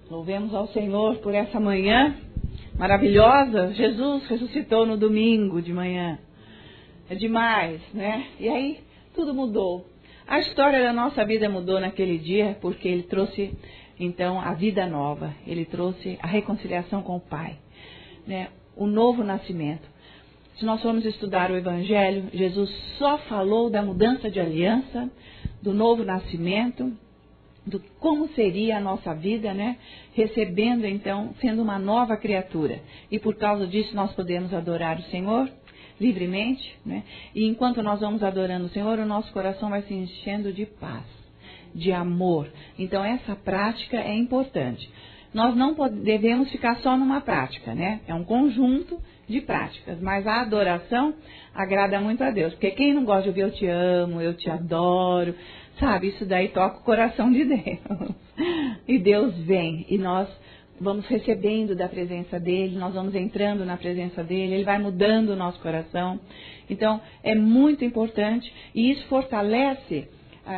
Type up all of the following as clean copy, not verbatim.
Louvemos ao Senhor por essa manhã maravilhosa. Jesus ressuscitou no domingo de manhã. É demais, né? E aí tudo mudou. A história da nossa vida mudou naquele dia porque Ele trouxe, então, a vida nova. Ele trouxe a reconciliação com o Pai, né? O novo nascimento. Se nós formos estudar o Evangelho, Jesus só falou da mudança de aliança, do novo nascimento, do como seria a nossa vida, né? Recebendo, então, sendo uma nova criatura. E por causa disso nós podemos adorar o Senhor livremente, né? E enquanto nós vamos adorando o Senhor, o nosso coração vai se enchendo de paz, de amor. Então essa prática é importante. Nós não devemos ficar só numa prática, né? É um conjunto de práticas, mas a adoração agrada muito a Deus. Porque quem não gosta de ouvir eu te amo, eu te adoro, sabe? Isso daí toca o coração de Deus. E Deus vem e nós vamos recebendo da presença dEle, nós vamos entrando na presença dEle, Ele vai mudando o nosso coração. Então, é muito importante e isso fortalece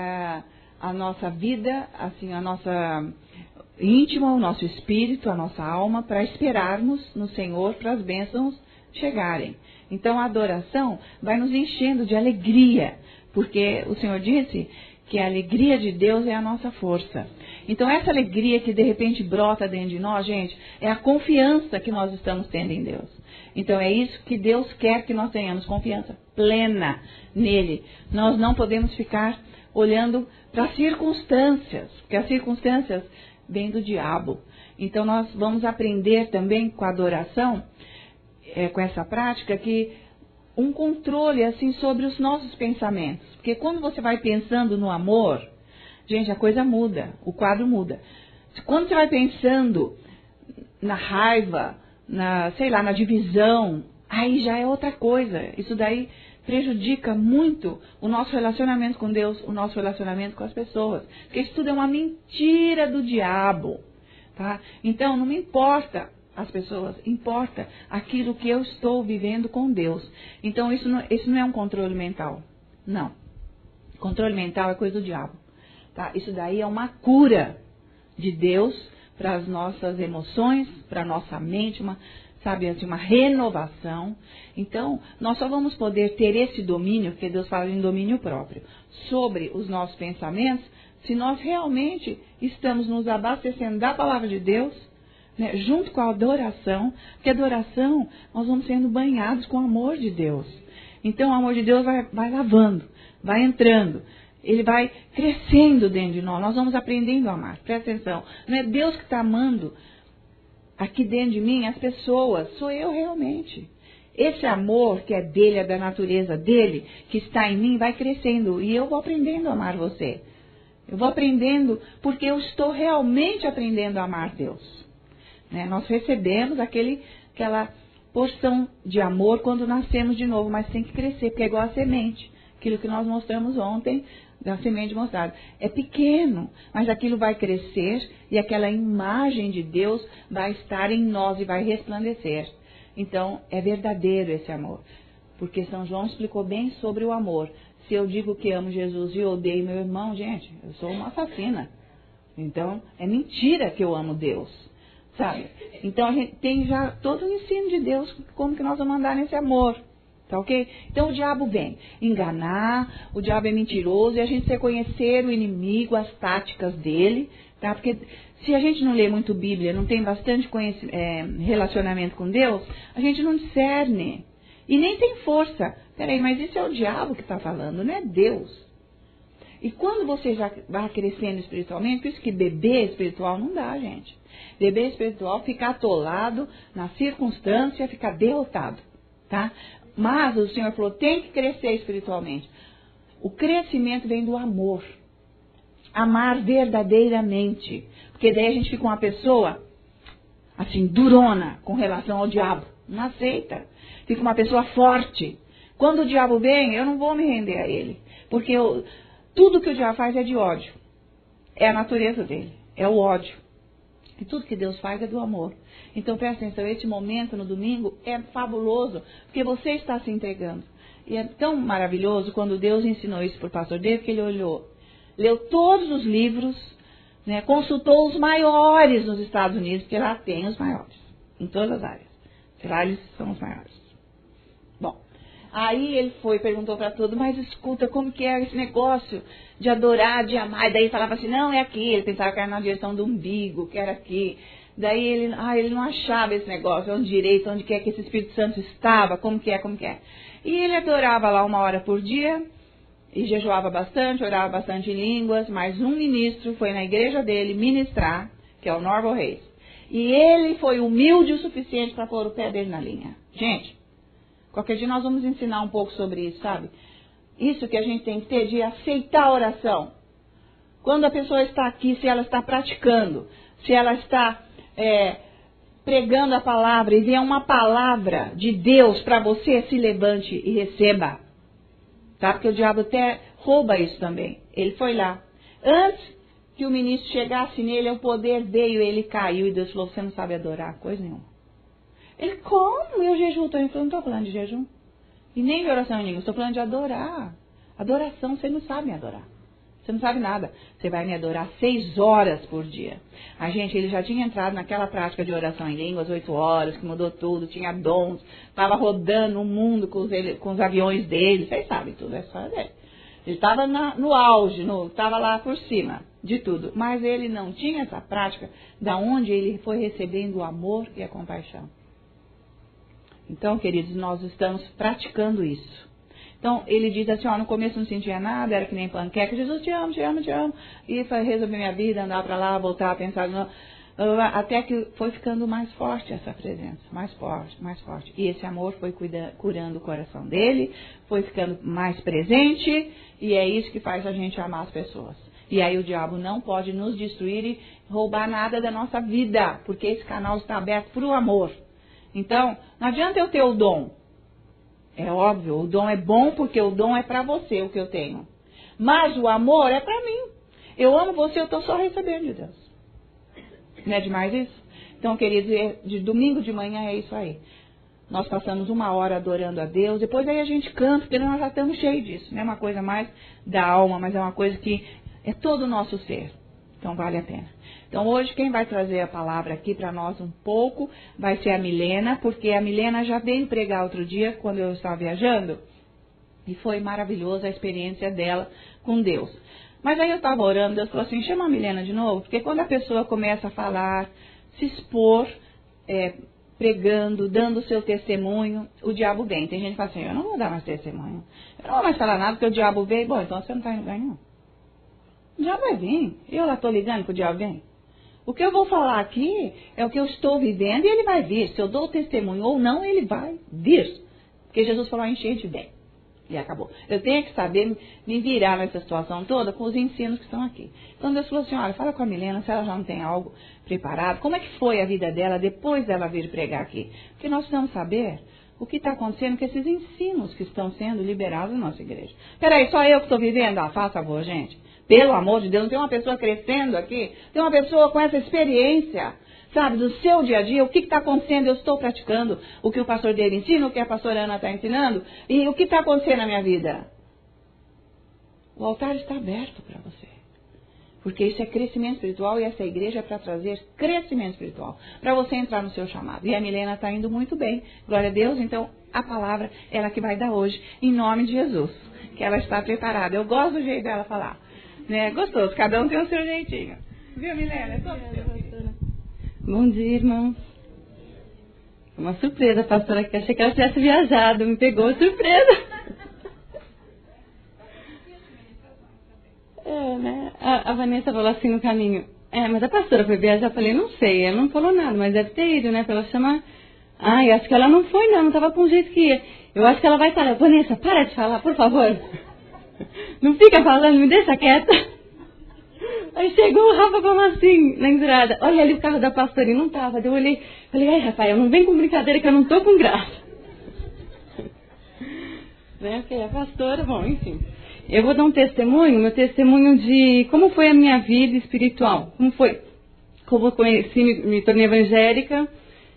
a nossa vida, assim, a nossa íntima, o nosso espírito, a nossa alma, para esperarmos no Senhor para as bênçãos chegarem. Então, a adoração vai nos enchendo de alegria, porque o Senhor disse que a alegria de Deus é a nossa força. Então, essa alegria que de repente brota dentro de nós, gente, é a confiança que nós estamos tendo em Deus. Então, é isso que Deus quer que nós tenhamos, confiança plena nele. Nós não podemos ficar olhando para as circunstâncias, porque as circunstâncias vêm do diabo. Então, nós vamos aprender também com a adoração, com essa prática, que um controle assim sobre os nossos pensamentos. Porque quando você vai pensando no amor, gente, a coisa muda, o quadro muda. Quando você vai pensando na raiva, na divisão, aí já é outra coisa. Isso daí prejudica muito o nosso relacionamento com Deus, o nosso relacionamento com as pessoas. Porque isso tudo é uma mentira do diabo, tá? Então, não me importa as pessoas, importa aquilo que eu estou vivendo com Deus. Então, isso não é um controle mental. Não. Controle mental é coisa do diabo. Tá? Isso daí é uma cura de Deus para as nossas emoções, para a nossa mente, uma renovação. Então, nós só vamos poder ter esse domínio, porque Deus fala em domínio próprio, sobre os nossos pensamentos, se nós realmente estamos nos abastecendo da palavra de Deus, né, junto com a adoração, porque a adoração, nós vamos sendo banhados com o amor de Deus. Então, o amor de Deus vai lavando, vai entrando. Ele vai crescendo dentro de nós. Nós vamos aprendendo a amar. Presta atenção. Não é Deus que está amando aqui dentro de mim as pessoas. Sou eu realmente. Esse amor que é dele, é da natureza dele, que está em mim, vai crescendo. E eu vou aprendendo a amar você. Eu vou aprendendo porque eu estou realmente aprendendo a amar Deus. Né? Nós recebemos aquela porção de amor quando nascemos de novo. Mas tem que crescer, porque é igual a semente. Aquilo que nós mostramos ontem, da semente de mostarda. É pequeno, mas aquilo vai crescer e aquela imagem de Deus vai estar em nós e vai resplandecer. Então, é verdadeiro esse amor. Porque São João explicou bem sobre o amor. Se eu digo que amo Jesus e odeio meu irmão, gente, eu sou uma assassina. Então, é mentira que eu amo Deus. Sabe? Então, a gente tem já todo o ensino de Deus, como que nós vamos andar nesse amor. Tá ok? Então o diabo vem enganar, o diabo é mentiroso e a gente precisa conhecer o inimigo, as táticas dele, tá? Porque se a gente não lê muito Bíblia, não tem bastante relacionamento com Deus, a gente não discerne e nem tem força. Peraí, mas isso é o diabo que está falando, não é Deus. E quando você já vai crescendo espiritualmente, por isso que bebê espiritual não dá, gente. Bebê espiritual fica atolado na circunstância, fica derrotado, tá? Mas o Senhor falou, tem que crescer espiritualmente. O crescimento vem do amor. Amar verdadeiramente. Porque daí a gente fica uma pessoa, assim, durona com relação ao diabo. Não aceita. Fica uma pessoa forte. Quando o diabo vem, eu não vou me render a ele. Porque tudo que o diabo faz é de ódio. É a natureza dele. É o ódio. E tudo que Deus faz é do amor. Então, presta atenção, esse momento no domingo é fabuloso, porque você está se entregando. E é tão maravilhoso quando Deus ensinou isso para o pastor David, que ele olhou, leu todos os livros né? Consultou os maiores nos Estados Unidos, porque lá tem os maiores, em todas as áreas. Lá eles são os maiores. Bom, aí ele foi, perguntou para todo, mas escuta, como que é esse negócio de adorar, de amar? E daí falava assim, não, é aqui. Ele pensava que era na direção do umbigo, que era aqui. Daí ele não achava esse negócio, onde direito, onde que é que esse Espírito Santo estava, como que é. E ele adorava lá 1 hora por dia, e jejuava bastante, orava bastante em línguas, mas um ministro foi na igreja dele ministrar, que é o Norval Reis. E ele foi humilde o suficiente para pôr o pé dele na linha. Gente, qualquer dia nós vamos ensinar um pouco sobre isso, sabe? Isso que a gente tem que ter de aceitar a oração. Quando a pessoa está aqui, se ela está praticando, se ela está pregando a palavra e vier uma palavra de Deus para você, se levante e receba. Tá? Porque o diabo até rouba isso também. Ele foi lá. Antes que o ministro chegasse nele, o poder veio, ele caiu e Deus falou, você não sabe adorar coisa nenhuma. Ele, como? Eu jejuo. Ele falou, não estou falando de jejum. E nem de oração nenhuma, estou falando de adorar. Adoração, você não sabe me adorar. Você não sabe nada. Você vai me adorar 6 horas por dia. A gente, ele já tinha entrado naquela prática de oração em línguas, 8 horas, que mudou tudo, tinha dons, estava rodando o mundo com os aviões dele, vocês sabem tudo, é só dele. Ele estava no auge, estava lá por cima de tudo. Mas ele não tinha essa prática da onde ele foi recebendo o amor e a compaixão. Então, queridos, nós estamos praticando isso. Então, ele diz assim, no começo não sentia nada, era que nem panqueca. Jesus, te amo, te amo, te amo. E foi resolver minha vida, andar para lá, voltar, pensar. Até que foi ficando mais forte essa presença. Mais forte, mais forte. E esse amor foi curando o coração dele, foi ficando mais presente. E é isso que faz a gente amar as pessoas. E aí o diabo não pode nos destruir e roubar nada da nossa vida. Porque esse canal está aberto para o amor. Então, não adianta eu ter o dom. É óbvio, o dom é bom porque o dom é para você, o que eu tenho. Mas o amor é para mim. Eu amo você, eu estou só recebendo de Deus. Não é demais isso? Então, queridos, de domingo de manhã é isso aí. Nós passamos 1 hora adorando a Deus, depois aí a gente canta, porque nós já estamos cheios disso. Não é uma coisa mais da alma, mas é uma coisa que é todo o nosso ser. Então, vale a pena. Então, hoje, quem vai trazer a palavra aqui para nós um pouco vai ser a Milena, porque a Milena já veio pregar outro dia, quando eu estava viajando, e foi maravilhosa a experiência dela com Deus. Mas aí eu estava orando, Deus falou assim, chama a Milena de novo, porque quando a pessoa começa a falar, se expor, pregando, dando o seu testemunho, o diabo vem. Tem gente que fala assim, eu não vou dar mais testemunho, eu não vou mais falar nada, porque o diabo veio. Bom, então você não está em lugar nenhum. O diabo vai vir. Eu lá estou ligando que o diabo vem. O que eu vou falar aqui é o que eu estou vivendo e ele vai vir. Se eu dou testemunho ou não, ele vai vir. Porque Jesus falou, a enchente vem. E acabou. Eu tenho que saber me virar nessa situação toda com os ensinos que estão aqui. Então Deus falou assim, olha, fala com a Milena se ela já não tem algo preparado. Como é que foi a vida dela depois dela vir pregar aqui? Porque nós precisamos saber o que está acontecendo com esses ensinos que estão sendo liberados na nossa igreja. Peraí, só eu que estou vivendo? Faça favor, gente. Pelo amor de Deus, não tem uma pessoa crescendo aqui? Tem uma pessoa com essa experiência, sabe, do seu dia a dia, o que está acontecendo? Eu estou praticando o que o pastor dele ensina, o que a pastora Ana está ensinando, e o que está acontecendo na minha vida? O altar está aberto para você. Porque isso é crescimento espiritual e essa igreja é para trazer crescimento espiritual, para você entrar no seu chamado. E a Milena está indo muito bem, glória a Deus, então a palavra ela que vai dar hoje, em nome de Jesus, que ela está preparada. Eu gosto do jeito dela falar. Né? Gostoso, cada um tem o seu jeitinho. Viu, Milena? É todo seu. Bom dia, irmãos. Uma surpresa, pastora, que achei que ela tivesse viajado, me pegou surpresa. Né? A Vanessa falou assim no caminho, mas a pastora foi viajar, eu falei, não sei, ela não falou nada, mas deve ter ido, né, pra ela chamar. Eu acho que ela não foi, não estava com o jeito que ia. Eu acho que ela vai falar, Vanessa, para de falar, por favor. Não fica falando, me deixa quieta. Aí chegou o Rafa, como assim, na entrada. Olha ali o carro da pastora e não tava. Eu olhei, falei, ai, Rafael, não vem com brincadeira que eu não tô com graça. Né, porque a pastora, bom, enfim. Eu vou dar um testemunho, meu testemunho de como foi a minha vida espiritual. Como foi, como eu conheci, me tornei evangélica,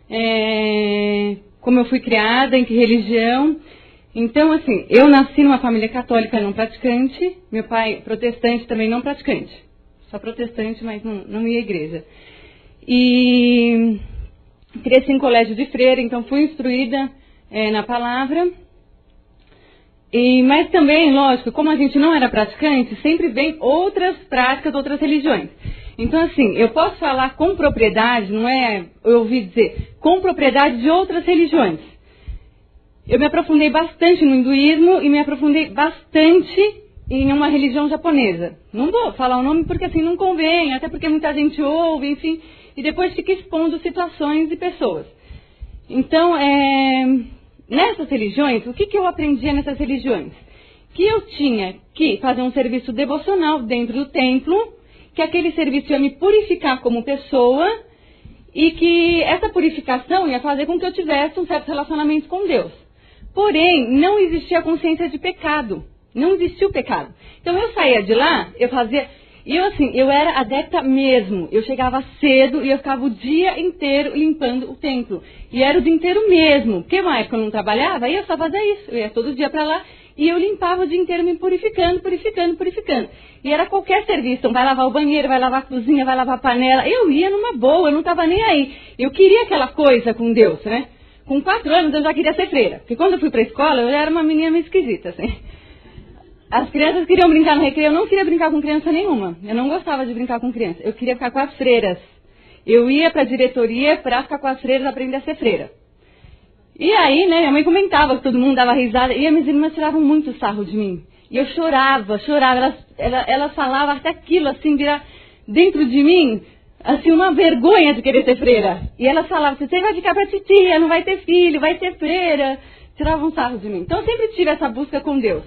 como eu fui criada, em que religião. Então, assim, eu nasci numa família católica não praticante, meu pai protestante também não praticante. só protestante, mas não ia à igreja. E cresci em colégio de freira, então fui instruída na palavra. Mas também, lógico, como a gente não era praticante, sempre vem outras práticas, outras religiões. Então, assim, eu posso falar com propriedade, não é, eu ouvi dizer, com propriedade de outras religiões. Eu me aprofundei bastante no hinduísmo e me aprofundei bastante em uma religião japonesa. Não vou falar o nome porque assim não convém, até porque muita gente ouve, enfim, e depois fica expondo situações e pessoas. Então, nessas religiões, o que eu aprendia nessas religiões? Que eu tinha que fazer um serviço devocional dentro do templo, que aquele serviço ia me purificar como pessoa e que essa purificação ia fazer com que eu tivesse um certo relacionamento com Deus. Porém, não existia consciência de pecado. Não existia o pecado. Então eu saía de lá, eu era adepta mesmo. Eu chegava cedo e eu ficava o dia inteiro limpando o templo. E era o dia inteiro mesmo. Porque uma época eu não trabalhava, aí eu só fazia isso. Eu ia todo dia para lá e eu limpava o dia inteiro me purificando. E era qualquer serviço. Então vai lavar o banheiro, vai lavar a cozinha, vai lavar a panela. Eu ia numa boa, eu não estava nem aí. Eu queria aquela coisa com Deus, né? Com 4 anos eu já queria ser freira. Porque quando eu fui para a escola, eu era uma menina meio esquisita, assim. As crianças queriam brincar no recreio, eu não queria brincar com criança nenhuma. Eu não gostava de brincar com criança. Eu queria ficar com as freiras. Eu ia para a diretoria para ficar com as freiras e aprender a ser freira. E aí, né, minha mãe comentava que todo mundo dava risada. E as minhas irmãs tiravam muito sarro de mim. E eu chorava. Elas falavam até aquilo, assim, virar dentro de mim, assim, uma vergonha de querer ser freira. E elas falavam, você vai ficar pra titia, não vai ter filho, vai ser freira. Tiravam sarro de mim. Então eu sempre tive essa busca com Deus.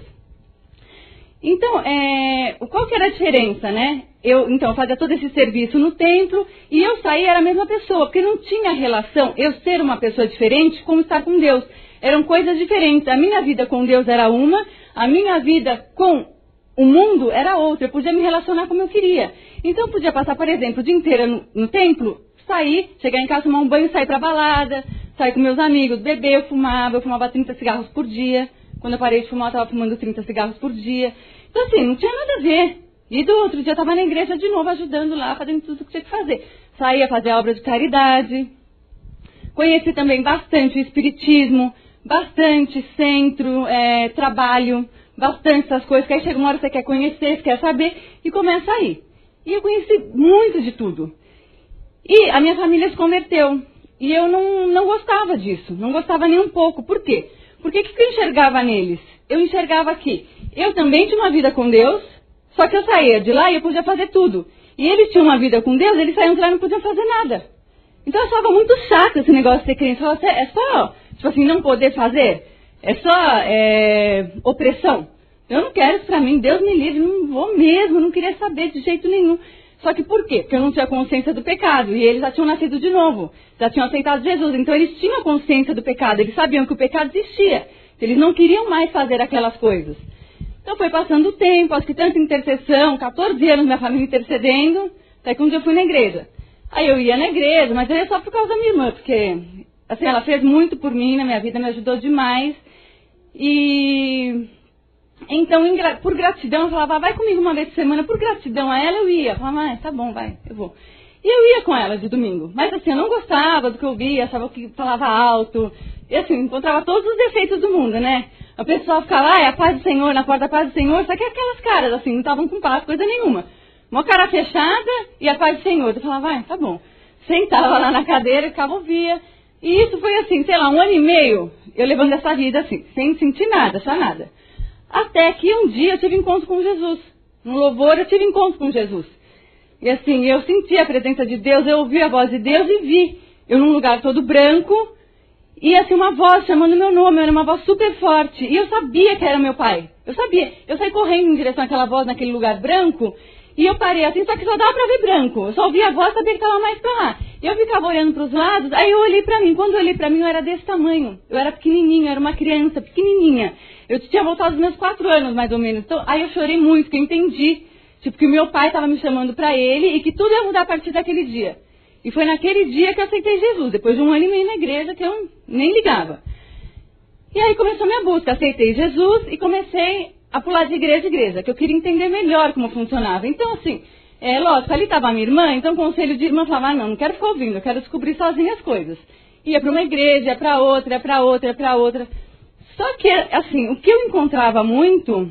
Então, qual que era a diferença, né? Eu fazia todo esse serviço no templo e eu saía, era a mesma pessoa, porque não tinha relação eu ser uma pessoa diferente como estar com Deus. Eram coisas diferentes. A minha vida com Deus era uma, a minha vida com o mundo era outra. Eu podia me relacionar como eu queria. Então, eu podia passar, por exemplo, o dia inteiro no templo, sair, chegar em casa, tomar um banho, sair pra balada, sair com meus amigos, beber, eu fumava 30 cigarros por dia. Quando eu parei de fumar, eu estava fumando 30 cigarros por dia. Então, assim, não tinha nada a ver. E do outro dia eu estava na igreja de novo, ajudando lá, fazendo tudo o que tinha que fazer. Saía fazer obra de caridade. Conheci também bastante o espiritismo, bastante centro, trabalho, bastante essas coisas. Que aí chega uma hora que você quer conhecer, você quer saber, e começa a ir. E eu conheci muito de tudo. E a minha família se converteu. E eu não gostava disso, não gostava nem um pouco. Por quê? Porque o que eu enxergava neles? Eu enxergava que eu também tinha uma vida com Deus, só que eu saía de lá e eu podia fazer tudo. E eles tinham uma vida com Deus, eles saíam de lá e não podiam fazer nada. Então eu achava muito chato esse negócio de ser crente. Eu falava, é só, tipo assim, não poder fazer? É só opressão? Eu não quero isso pra mim, Deus me livre, não vou mesmo, não queria saber de jeito nenhum. Só que por quê? Porque eu não tinha consciência do pecado. E eles já tinham nascido de novo. Já tinham aceitado Jesus. Então eles tinham consciência do pecado. Eles sabiam que o pecado existia. Eles não queriam mais fazer aquelas coisas. Então foi passando o tempo, acho que tanta intercessão, 14 anos minha família intercedendo. Até que um dia eu fui na igreja. Aí eu ia na igreja, mas eu ia só por causa da minha irmã. Porque assim, ela fez muito por mim na minha vida, me ajudou demais. E... então, por gratidão, eu falava, vai comigo uma vez por semana. Por gratidão a ela, eu ia. Eu falava, tá bom, vai, eu vou. E eu ia com ela de domingo. Mas assim, eu não gostava do que eu ouvia, achava que falava alto. E assim, encontrava todos os defeitos do mundo, né? A pessoa ficava, a paz do Senhor, na porta da paz do Senhor. Só que aquelas caras, assim, não estavam com paz, coisa nenhuma. Uma cara fechada e a paz do Senhor. Eu falava, tá bom. Sentava lá na cadeira e ficava, ouvia. E isso foi assim, sei lá, 1 ano e meio, eu levando essa vida assim, sem sentir nada, só nada. Até que um dia eu tive encontro com Jesus. No louvor eu tive encontro com Jesus. E assim, eu senti a presença de Deus, eu ouvi a voz de Deus e vi. Eu num lugar todo branco, e assim uma voz chamando meu nome, era uma voz super forte. E eu sabia que era meu pai. Eu sabia. Eu saí correndo em direção àquela voz naquele lugar branco, e eu parei assim, só que só dava pra ver branco. Eu só ouvia a voz, sabia que estava mais pra lá. E eu ficava olhando para os lados, aí eu olhei pra mim. Quando eu olhei pra mim, eu era desse tamanho. Eu era pequenininha, eu era uma criança pequenininha. Eu tinha voltado dos meus 4 anos, mais ou menos. Então, aí eu chorei muito, porque eu entendi. Tipo, que o meu pai estava me chamando pra ele e que tudo ia mudar a partir daquele dia. E foi naquele dia que eu aceitei Jesus. Depois de 1 ano e meio na igreja, que eu nem ligava. E aí começou a minha busca. Aceitei Jesus e comecei a pular de igreja em igreja, que eu queria entender melhor como funcionava. Então, assim, Lógico, ali estava a minha irmã, então o conselho de irmã falava, não quero ficar ouvindo, eu quero descobrir sozinha as coisas. Ia para uma igreja, ia para outra, ia para outra, ia para outra. Só que, assim, o que eu encontrava muito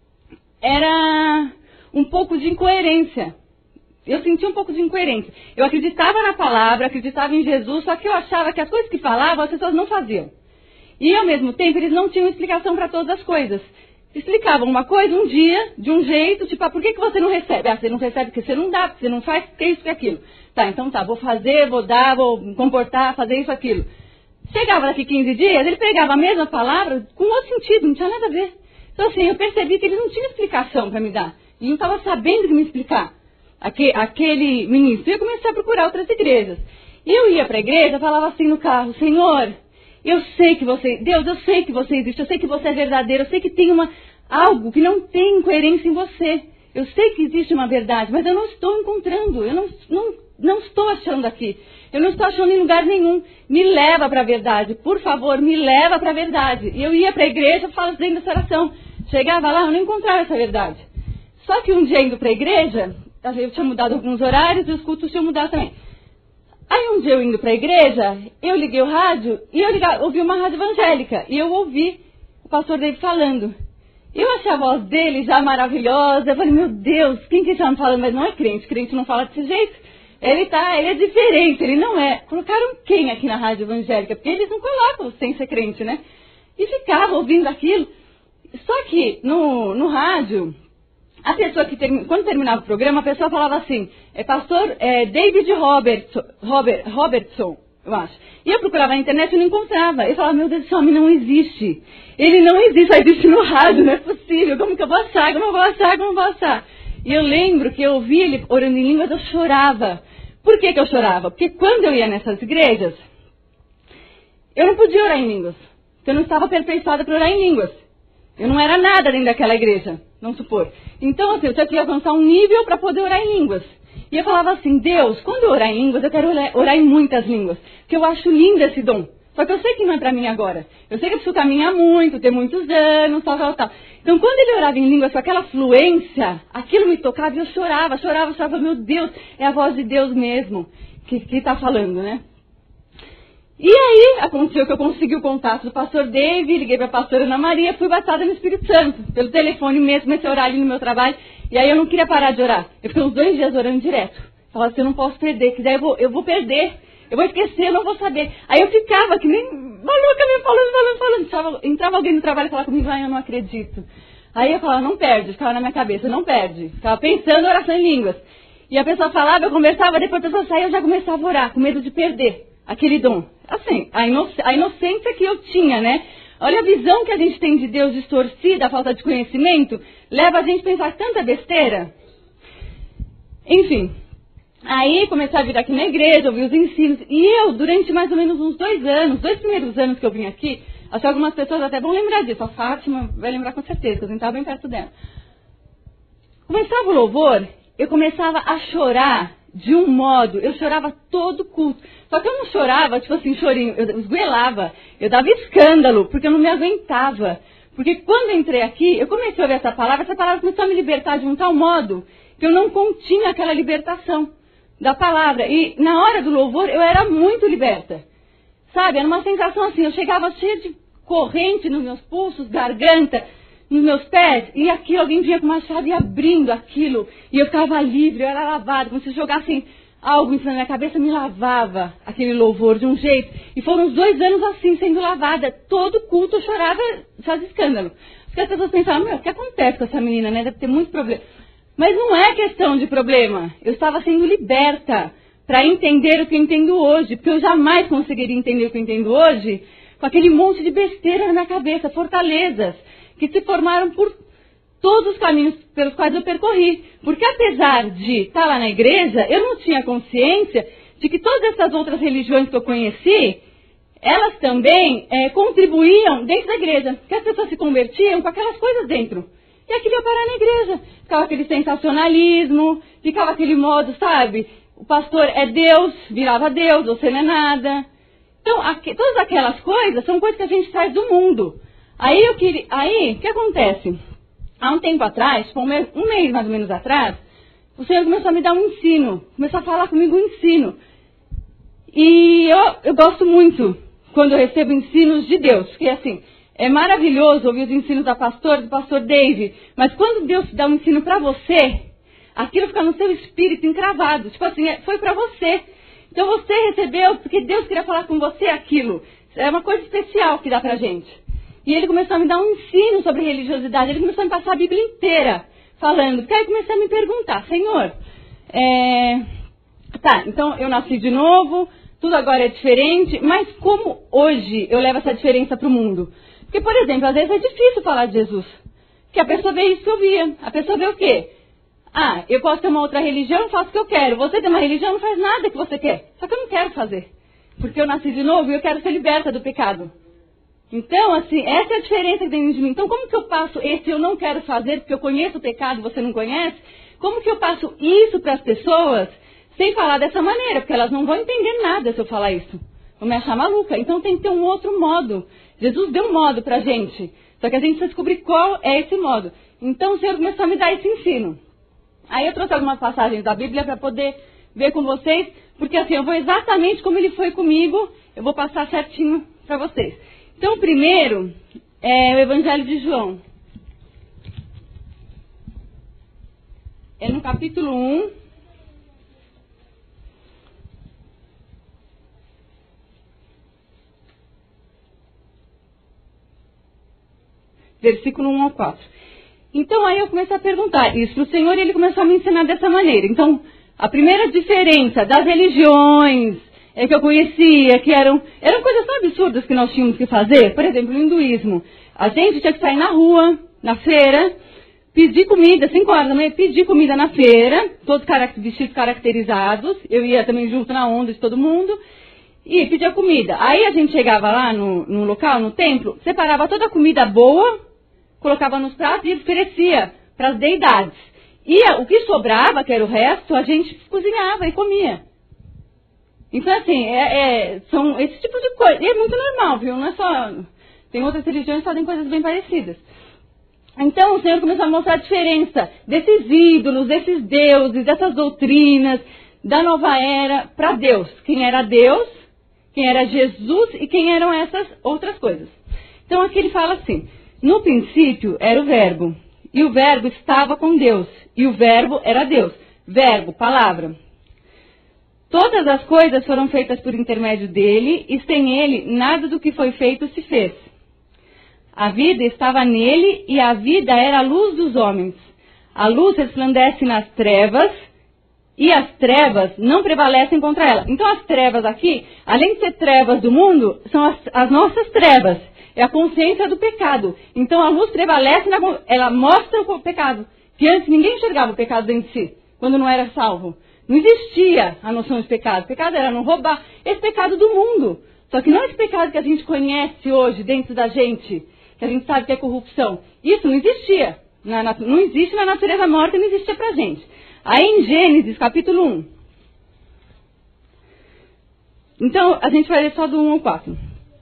era um pouco de incoerência. Eu sentia um pouco de incoerência. Eu acreditava na palavra, acreditava em Jesus, só que eu achava que as coisas que falavam, as pessoas não faziam. E, ao mesmo tempo, eles não tinham explicação para todas as coisas. Explicavam uma coisa um dia, de um jeito, tipo, por que você não recebe? Você não recebe porque você não dá, porque você não faz, porque isso, porque aquilo. Tá, então tá, vou fazer, vou dar, vou me comportar, fazer isso, aquilo. Chegava daqui 15 dias, ele pegava a mesma palavra com outro sentido, não tinha nada a ver. Então, assim, eu percebi que ele não tinha explicação para me dar. E não estava sabendo me explicar. Aquele ministro. E eu comecei a procurar outras igrejas. E eu ia para a igreja, falava assim no carro, Senhor, eu sei que você, Deus, eu sei que você existe, eu sei que você é verdadeiro, eu sei que tem algo que não tem coerência em você. Eu sei que existe uma verdade, mas eu não estou encontrando, eu não estou achando aqui. Eu não estou achando em lugar nenhum. Me leva para a verdade, por favor, me leva para a verdade. E eu ia para a igreja fazendo essa oração. Chegava lá, eu não encontrava essa verdade. Só que um dia indo para a igreja, eu tinha mudado alguns horários e os cultos tinham mudado também. Aí um dia eu indo para a igreja, eu liguei o rádio e ouvi uma rádio evangélica. E eu ouvi o pastor David falando. Eu achei a voz dele já maravilhosa. Eu falei, meu Deus, quem que está me falando? Mas não é crente, crente não fala desse jeito. Ele é diferente, ele não é. Colocaram quem aqui na rádio evangélica? Porque eles não colocam sem ser crente, né? E ficava ouvindo aquilo. Só que no rádio, a pessoa que quando terminava o programa, a pessoa falava assim, pastor David Robertson, eu acho. E eu procurava na internet e não encontrava. Eu falava, meu Deus, esse homem não existe. Ele não existe, só existe no rádio, não é possível. Como que eu vou achar? Como eu vou achar? Como eu vou achar? E eu lembro que eu ouvi ele orando em línguas, eu chorava. Por que eu chorava? Porque quando eu ia nessas igrejas, eu não podia orar em línguas. Porque eu não estava aperfeiçoada para orar em línguas. Eu não era nada dentro daquela igreja, vamos supor. Então, assim, eu tinha que alcançar um nível para poder orar em línguas. E eu falava assim, Deus, quando eu orar em línguas, eu quero orar em muitas línguas. Porque eu acho lindo esse dom. Só que eu sei que não é para mim agora. Eu sei que eu preciso caminhar muito, ter muitos anos, tal. Então, quando ele orava em línguas com aquela fluência, aquilo me tocava e eu chorava, meu Deus, é a voz de Deus mesmo que está falando, né? E aí, aconteceu que eu consegui o contato do pastor David, liguei para a pastora Ana Maria, fui batizada no Espírito Santo, pelo telefone mesmo, comecei a orar ali no meu trabalho, e aí eu não queria parar de orar. Eu fiquei uns 2 dias orando direto. Falava assim, eu não posso perder, que daí eu vou perder. Eu vou esquecer, eu não vou saber. Aí eu ficava que nem maluca, me falando. Entrava alguém no trabalho e falava comigo, eu não acredito. Aí eu falava, não perde, ficava na minha cabeça, não perde. Ficava pensando em oração em línguas. E a pessoa falava, eu conversava, depois a pessoa saía, eu já começava a orar, com medo de perder aquele dom. Assim, a inocência que eu tinha, né? Olha a visão que a gente tem de Deus distorcida, a falta de conhecimento, leva a gente a pensar tanta besteira. Enfim. Aí comecei a vir aqui na igreja, ouvir os ensinos. E eu, durante mais ou menos uns 2 anos, 2 primeiros anos que eu vim aqui, acho que algumas pessoas até vão lembrar disso. A Fátima vai lembrar com certeza, eu estava bem perto dela. Começava o louvor, eu começava a chorar de um modo, eu chorava todo culto. Só que eu não chorava, tipo assim, chorinho, eu esgoelava, eu dava escândalo, porque eu não me aguentava. Porque quando eu entrei aqui, eu comecei a ouvir essa palavra começou a me libertar de um tal modo que eu não continha aquela libertação da palavra. E na hora do louvor eu era muito liberta. Sabe, era uma sensação assim, eu chegava cheia de corrente nos meus pulsos, garganta, nos meus pés, e aqui alguém vinha com uma chave abrindo aquilo, e eu ficava livre, eu era lavada, como se jogassem algo em cima da minha cabeça, me lavava aquele louvor de um jeito. E foram uns 2 anos assim, sendo lavada. Todo culto eu chorava, fazia escândalo. Porque as pessoas pensavam, o que acontece com essa menina, né? Deve ter muito problema. Mas não é questão de problema. Eu estava sendo liberta para entender o que eu entendo hoje. Porque eu jamais conseguiria entender o que eu entendo hoje com aquele monte de besteira na minha cabeça, fortalezas, que se formaram por todos os caminhos pelos quais eu percorri. Porque apesar de estar lá na igreja, eu não tinha consciência de que todas essas outras religiões que eu conheci, elas também contribuíam dentro da igreja. Que as pessoas se convertiam com aquelas coisas dentro. E aquilo ia parar na igreja. Ficava aquele sensacionalismo, ficava aquele modo, sabe? O pastor é Deus, virava Deus, você não é nada. Então, todas aquelas coisas são coisas que a gente traz do mundo. Aí, o que acontece? Há um tempo atrás, um mês mais ou menos atrás, o Senhor começou a me dar um ensino, começou a falar comigo um ensino. E eu gosto muito quando eu recebo ensinos de Deus, porque assim, é maravilhoso ouvir os ensinos do pastor Dave, mas quando Deus dá um ensino para você, aquilo fica no seu espírito encravado, tipo assim, foi para você. Então você recebeu porque Deus queria falar com você aquilo. É uma coisa especial que dá pra gente. E ele começou a me dar um ensino sobre religiosidade, ele começou a me passar a Bíblia inteira falando, porque aí eu comecei a me perguntar, Senhor, tá, então eu nasci de novo, tudo agora é diferente, mas como hoje eu levo essa diferença para o mundo? Porque, por exemplo, às vezes é difícil falar de Jesus. Porque a pessoa vê isso que eu via. A pessoa vê o quê? Ah, eu posso ter uma outra religião, faço o que eu quero. Você tem uma religião, não faz nada que você quer. Só que eu não quero fazer. Porque eu nasci de novo e eu quero ser liberta do pecado. Então, assim, essa é a diferença que tem dentro de mim. Então, como que eu passo esse eu não quero fazer, porque eu conheço o pecado e você não conhece? Como que eu passo isso para as pessoas sem falar dessa maneira? Porque elas não vão entender nada se eu falar isso. Vão me achar maluca. Então tem que ter um outro modo. Jesus deu um modo pra gente. Só que a gente precisa descobrir qual é esse modo. Então o Senhor começou a me dar esse ensino. Aí eu trouxe algumas passagens da Bíblia para poder ver com vocês. Porque assim, eu vou exatamente como ele foi comigo. Eu vou passar certinho para vocês. Então o primeiro é o Evangelho de João. É no capítulo 1. Versículo 1 ao 4. Então aí eu comecei a perguntar isso para o Senhor e ele começou a me ensinar dessa maneira. Então, a primeira diferença das religiões que eu conhecia, que eram coisas tão absurdas que nós tínhamos que fazer. Por exemplo, o hinduísmo. A gente tinha que sair na rua, na feira, pedir comida, 5 horas da manhã, pedir comida na feira, todos vestidos caracterizados. Eu ia também junto na onda de todo mundo. E pedia comida. Aí a gente chegava lá no local, no templo, separava toda a comida boa, colocava nos pratos e oferecia para as deidades. E o que sobrava, que era o resto, a gente cozinhava e comia. Então, assim, são esse tipo de coisa. E é muito normal, viu? Não é só... Tem outras religiões que fazem coisas bem parecidas. Então, o Senhor começou a mostrar a diferença desses ídolos, desses deuses, dessas doutrinas, da nova era para Deus. Quem era Deus, quem era Jesus e quem eram essas outras coisas. Então, aqui ele fala assim, no princípio era o Verbo, e o Verbo estava com Deus, e o Verbo era Deus. Verbo, palavra. Todas as coisas foram feitas por intermédio dele, e sem ele nada do que foi feito se fez. A vida estava nele, e a vida era a luz dos homens. A luz resplandece nas trevas, e as trevas não prevalecem contra ela. Então as trevas aqui, além de ser trevas do mundo, são as nossas trevas. É a consciência do pecado. Então a luz prevalece, ela mostra o pecado. Que antes ninguém enxergava o pecado dentro de si, quando não era salvo. Não existia a noção de pecado. O pecado era não roubar. Esse pecado do mundo. Só que não esse pecado que a gente conhece hoje dentro da gente, que a gente sabe que é corrupção. Isso não existia. Não existe na natureza morta e não existia pra gente. Aí em Gênesis, capítulo 1. Então, a gente vai ler só do 1 ao 4.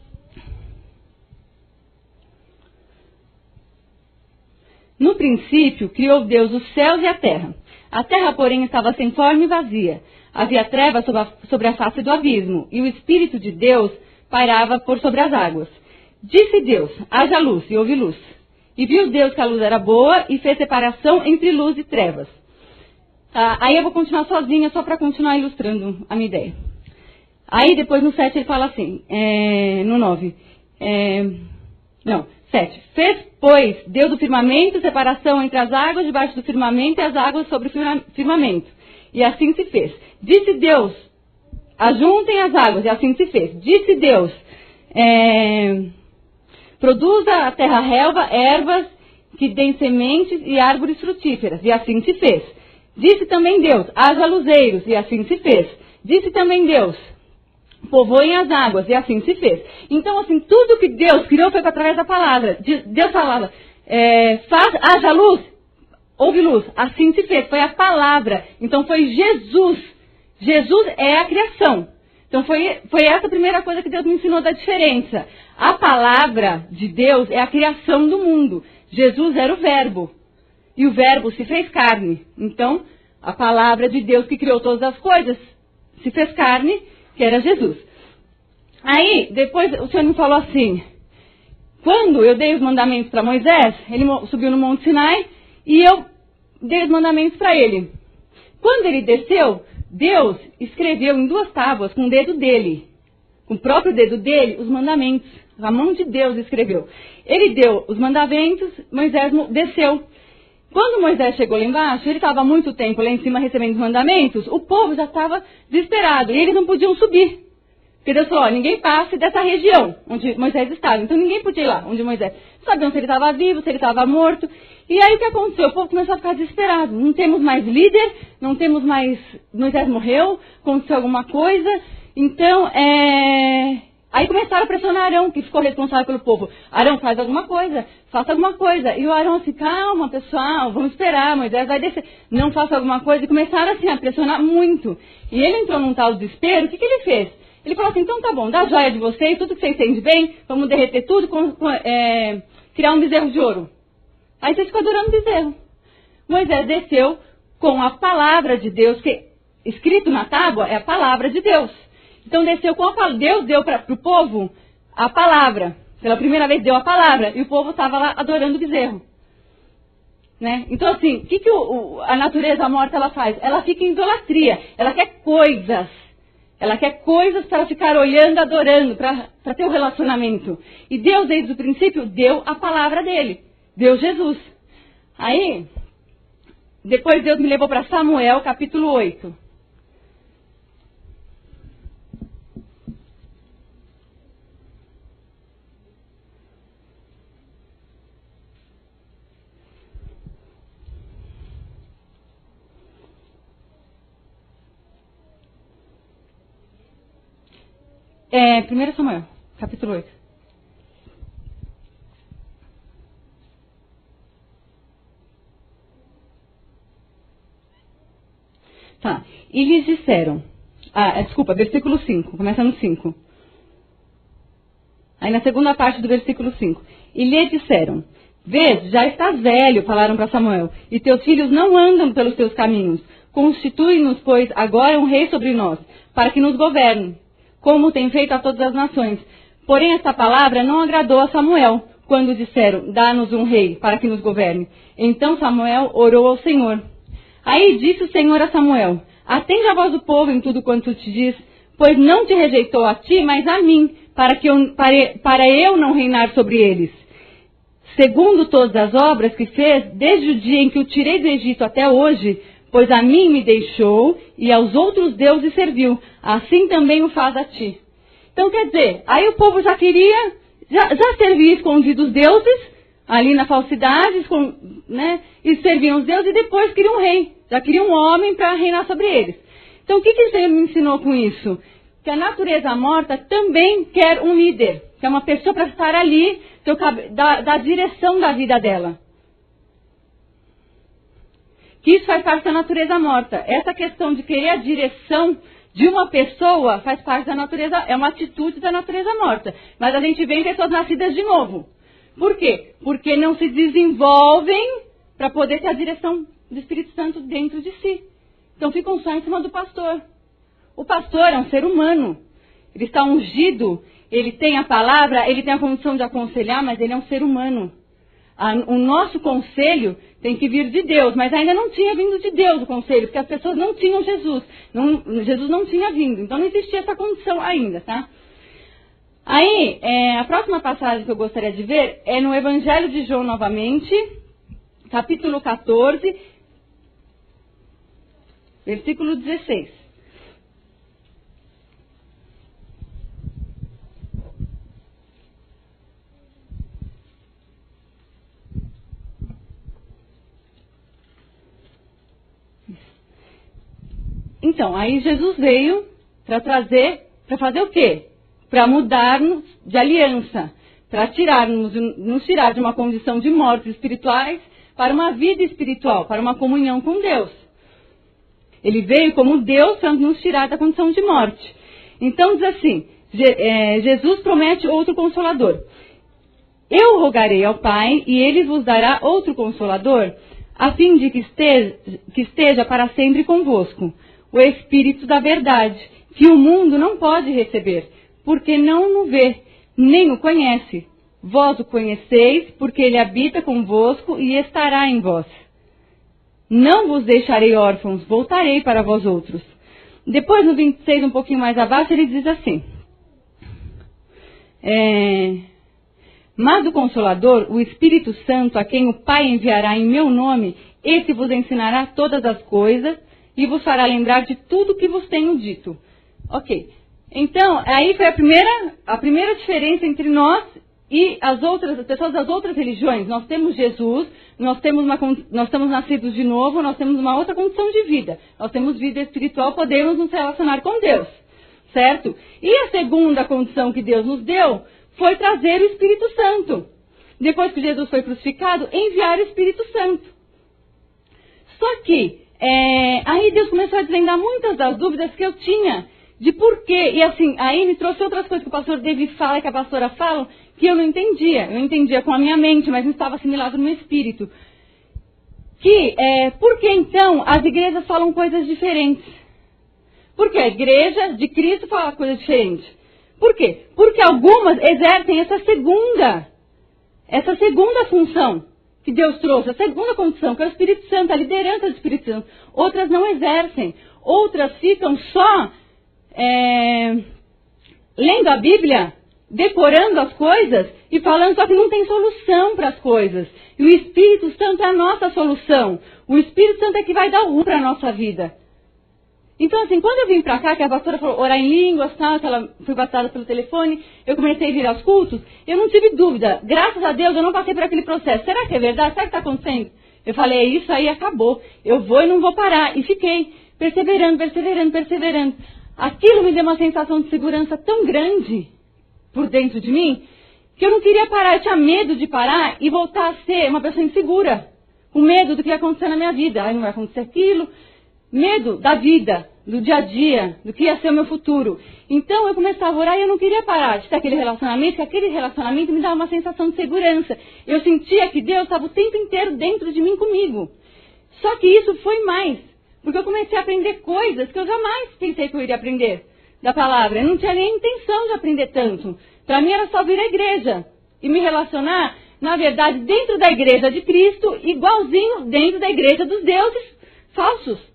No princípio, criou Deus os céus e a terra. A terra, porém, estava sem forma e vazia. Havia trevas sobre a face do abismo, e o Espírito de Deus pairava por sobre as águas. Disse Deus, haja luz, e houve luz. E viu Deus que a luz era boa, e fez separação entre luz e trevas. Aí eu vou continuar sozinha, só para continuar ilustrando a minha ideia. Aí depois no 7 ele fala assim, no 9. 7. Fez, pois, Deus do firmamento, separação entre as águas debaixo do firmamento e as águas sobre o firmamento. E assim se fez. Disse Deus, ajuntem as águas, e assim se fez. Disse Deus, produza a terra relva, ervas que deem sementes e árvores frutíferas, e assim se fez. Disse também Deus, haja luzeiros, e assim se fez. Disse também Deus, povoem as águas, e assim se fez. Então, assim, tudo que Deus criou foi através da palavra. Deus falava, haja luz, houve luz, assim se fez. Foi a palavra. Então, foi Jesus. Jesus é a criação. Então, foi essa a primeira coisa que Deus me ensinou da diferença. A palavra de Deus é a criação do mundo. Jesus era o Verbo. E o Verbo se fez carne. Então, a palavra de Deus que criou todas as coisas, se fez carne, que era Jesus. Aí, depois o Senhor me falou assim, quando eu dei os mandamentos para Moisés, ele subiu no Monte Sinai e eu dei os mandamentos para ele. Quando ele desceu, Deus escreveu em 2 tábuas com o dedo dele, com o próprio dedo dele, os mandamentos. A mão de Deus escreveu. Ele deu os mandamentos, Moisés desceu. Quando Moisés chegou lá embaixo, ele estava há muito tempo lá em cima recebendo os mandamentos, o povo já estava desesperado e eles não podiam subir. Porque Deus falou, ninguém passe dessa região onde Moisés estava. Então ninguém podia ir lá onde Moisés. Não sabiam se ele estava vivo, se ele estava morto. E aí o que aconteceu? O povo começou a ficar desesperado. Não temos mais líder, não temos mais... Moisés morreu, aconteceu alguma coisa. Então, aí começaram a pressionar Arão, que ficou responsável pelo povo. Arão, faz alguma coisa, faça alguma coisa. E o Arão assim, calma pessoal, vamos esperar, Moisés vai descer. Não faça alguma coisa. E começaram assim a pressionar muito. E ele entrou num tal desespero, o que ele fez? Ele falou assim, então tá bom, dá a joia de vocês, tudo que vocês têm de bem, vamos derreter tudo, criar um bezerro de ouro. Aí vocês ficam adorando o bezerro. Moisés desceu com a palavra de Deus, que escrito na tábua é a palavra de Deus. Então desceu com a palavra. Deus deu para o povo a palavra. Pela primeira vez deu a palavra. E o povo estava lá adorando o bezerro. Né? Então assim, o que a natureza morta ela faz? Ela fica em idolatria. Ela quer coisas. Ela quer coisas para ficar olhando, adorando, para ter um relacionamento. E Deus, desde o princípio, deu a palavra dele. Deu Jesus. Aí, depois Deus me levou para Samuel, capítulo 8. É, 1 Samuel, capítulo 8. Tá. E lhes disseram... desculpa, versículo 5. Começa no 5. Aí na segunda parte do versículo 5. E lhe disseram... Vês, já estás velho, falaram para Samuel, e teus filhos não andam pelos teus caminhos. Constitui-nos, pois, agora um rei sobre nós, para que nos governe, como tem feito a todas as nações. Porém, esta palavra não agradou a Samuel, quando disseram, dá-nos um rei, para que nos governe. Então Samuel orou ao Senhor. Aí disse o Senhor a Samuel, atende a voz do povo em tudo quanto te diz, pois não te rejeitou a ti, mas a mim, para eu não reinar sobre eles. Segundo todas as obras que fez, desde o dia em que o tirei do Egito até hoje, pois a mim me deixou e aos outros deuses serviu, assim também o faz a ti. Então quer dizer, aí o povo já queria, já servia escondidos os deuses, ali na falsidade, né, e serviam os deuses e depois queriam um rei, já queriam um homem para reinar sobre eles. Então o que ele me ensinou com isso? Que a natureza morta também quer um líder, que é uma pessoa para estar ali, da direção da vida dela. Que isso faz parte da natureza morta. Essa questão de querer a direção de uma pessoa faz parte da natureza, é uma atitude da natureza morta. Mas a gente vê em pessoas nascidas de novo. Por quê? Porque não se desenvolvem para poder ter a direção do Espírito Santo dentro de si. Então ficam só em cima do pastor. O pastor é um ser humano. Ele está ungido, ele tem a palavra, ele tem a condição de aconselhar, mas ele é um ser humano. O nosso conselho tem que vir de Deus, mas ainda não tinha vindo de Deus o conselho, porque as pessoas não tinham Jesus. Jesus não tinha vindo, então não existia essa condição ainda, tá? Aí, a próxima passagem que eu gostaria de ver é no Evangelho de João novamente, capítulo 14, versículo 16. Então, aí Jesus veio para fazer o quê? Para mudar-nos de aliança, para nos tirar de uma condição de mortes espirituais para uma vida espiritual, para uma comunhão com Deus. Ele veio como Deus para nos tirar da condição de morte. Então diz assim, Jesus promete outro Consolador. Eu rogarei ao Pai e Ele vos dará outro Consolador, a fim de que esteja para sempre convosco o Espírito da verdade, que o mundo não pode receber, porque não o vê, nem o conhece. Vós o conheceis, porque ele habita convosco e estará em vós. Não vos deixarei órfãos, voltarei para vós outros. Depois, no 26, um pouquinho mais abaixo, ele diz assim: mas o Consolador, o Espírito Santo, a quem o Pai enviará em meu nome, esse vos ensinará todas as coisas e vos fará lembrar de tudo que vos tenho dito. Ok. Então, aí foi a primeira diferença entre nós e as pessoas das outras religiões. Nós temos Jesus, nós estamos nascidos de novo, nós temos uma outra condição de vida. Nós temos vida espiritual, podemos nos relacionar com Deus. Certo? E a segunda condição que Deus nos deu foi trazer o Espírito Santo. Depois que Jesus foi crucificado, enviar o Espírito Santo. Só que, aí Deus começou a desvendar muitas das dúvidas que eu tinha de porquê. E assim, aí me trouxe outras coisas que o pastor David fala e que a pastora fala, que eu não entendia. Eu entendia com a minha mente, mas não estava assimilado no meu espírito. Por que então as igrejas falam coisas diferentes? Porque a igreja de Cristo fala coisas diferentes. Por quê? Porque algumas exercem essa segunda função que Deus trouxe, a segunda condição, que é o Espírito Santo, a liderança do Espírito Santo. Outras não exercem. Outras ficam só lendo a Bíblia, decorando as coisas e falando, só que não tem solução para as coisas. E o Espírito Santo é a nossa solução. O Espírito Santo é que vai dar o rumo para a nossa vida. Então, assim, quando eu vim pra cá, que a pastora falou orar em línguas, tal, que ela foi batizada pelo telefone, eu comecei a vir aos cultos, eu não tive dúvida. Graças a Deus eu não passei por aquele processo. Será que é verdade? Será que está acontecendo? Eu falei, isso aí acabou. Eu vou e não vou parar. E fiquei perseverando. Aquilo me deu uma sensação de segurança tão grande por dentro de mim, que eu não queria parar. Eu tinha medo de parar e voltar a ser uma pessoa insegura, com medo do que ia acontecer na minha vida. Aí não vai acontecer aquilo. Medo da vida, do dia a dia, do que ia ser o meu futuro. Então eu começava a orar e eu não queria parar de ter aquele relacionamento, que aquele relacionamento me dava uma sensação de segurança. Eu sentia que Deus estava o tempo inteiro dentro de mim comigo. Só que isso foi mais, porque eu comecei a aprender coisas que eu jamais pensei que eu iria aprender da palavra. Eu não tinha nem intenção de aprender tanto. Para mim era só vir à igreja e me relacionar, na verdade, dentro da igreja de Cristo, igualzinho dentro da igreja dos deuses falsos.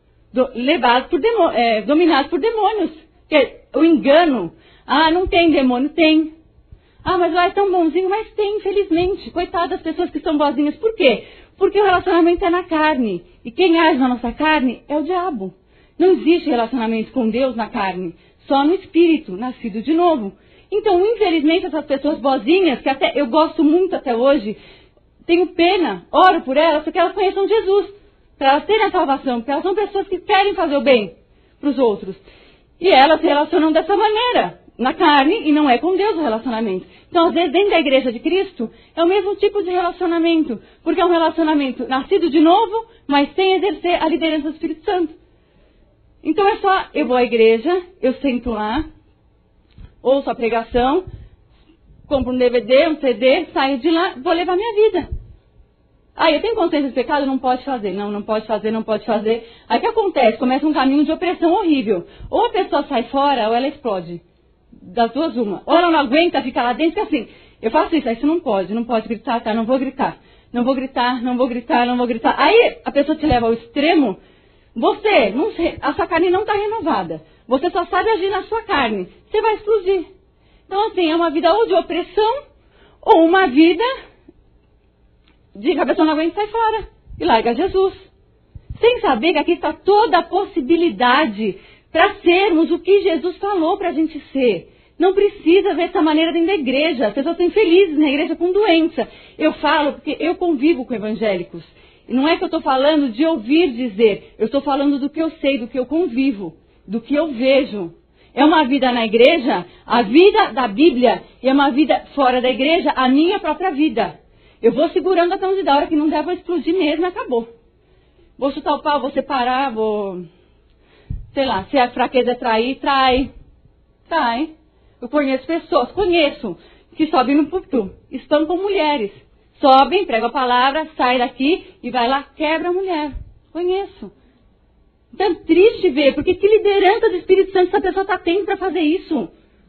Dominados por demônios. O engano. Não tem demônio? Tem. Mas lá é tão bonzinho. Mas tem, infelizmente. Coitadas das pessoas que são boazinhas. Por quê? Porque o relacionamento é na carne. E quem age na nossa carne é o diabo. Não existe relacionamento com Deus na carne. Só no espírito, nascido de novo. Então, infelizmente, essas pessoas boazinhas, que até eu gosto muito até hoje, tenho pena, oro por elas, porque elas conheçam Jesus. Para elas terem a salvação, porque elas são pessoas que querem fazer o bem para os outros. E elas se relacionam dessa maneira, na carne, e não é com Deus o relacionamento. Então, às vezes, dentro da igreja de Cristo, é o mesmo tipo de relacionamento, porque é um relacionamento nascido de novo, mas sem exercer a liderança do Espírito Santo. Então é só, eu vou à igreja, eu sento lá, ouço a pregação, compro um DVD, um CD, saio de lá, vou levar minha vida. Eu tenho consciência de pecado? Não pode fazer. Não pode fazer. Aí o que acontece? Começa um caminho de opressão horrível. Ou a pessoa sai fora, ou ela explode. Das duas, uma. Ou ela não aguenta ficar lá dentro, porque assim, eu faço isso não pode gritar, não vou gritar. Aí a pessoa te leva ao extremo, a sua carne não está renovada. Você só sabe agir na sua carne. Você vai explodir. Então assim, é uma vida ou de opressão, ou uma vida de que a pessoa não aguenta e sai fora. E larga Jesus. Sem saber que aqui está toda a possibilidade para sermos o que Jesus falou para a gente ser. Não precisa ver essa maneira dentro da igreja. As pessoas estão infelizes na igreja com doença. Eu falo porque eu convivo com evangélicos. E não é que eu estou falando de ouvir dizer. Eu estou falando do que eu sei, do que eu convivo, do que eu vejo. É uma vida na igreja, a vida da Bíblia, e é uma vida fora da igreja, a minha própria vida. Eu vou segurando até onde dá, a hora que não der, eu vou explodir mesmo e acabou. Vou chutar o pau, vou separar, sei lá, se a fraqueza é trair, trai. Eu conheço pessoas, que sobem no púlpito, espancam mulheres, sobem, pregam a palavra, sai daqui e vai lá, quebra a mulher. Conheço. Então é triste ver, porque que liderança do Espírito Santo essa pessoa está tendo para fazer isso?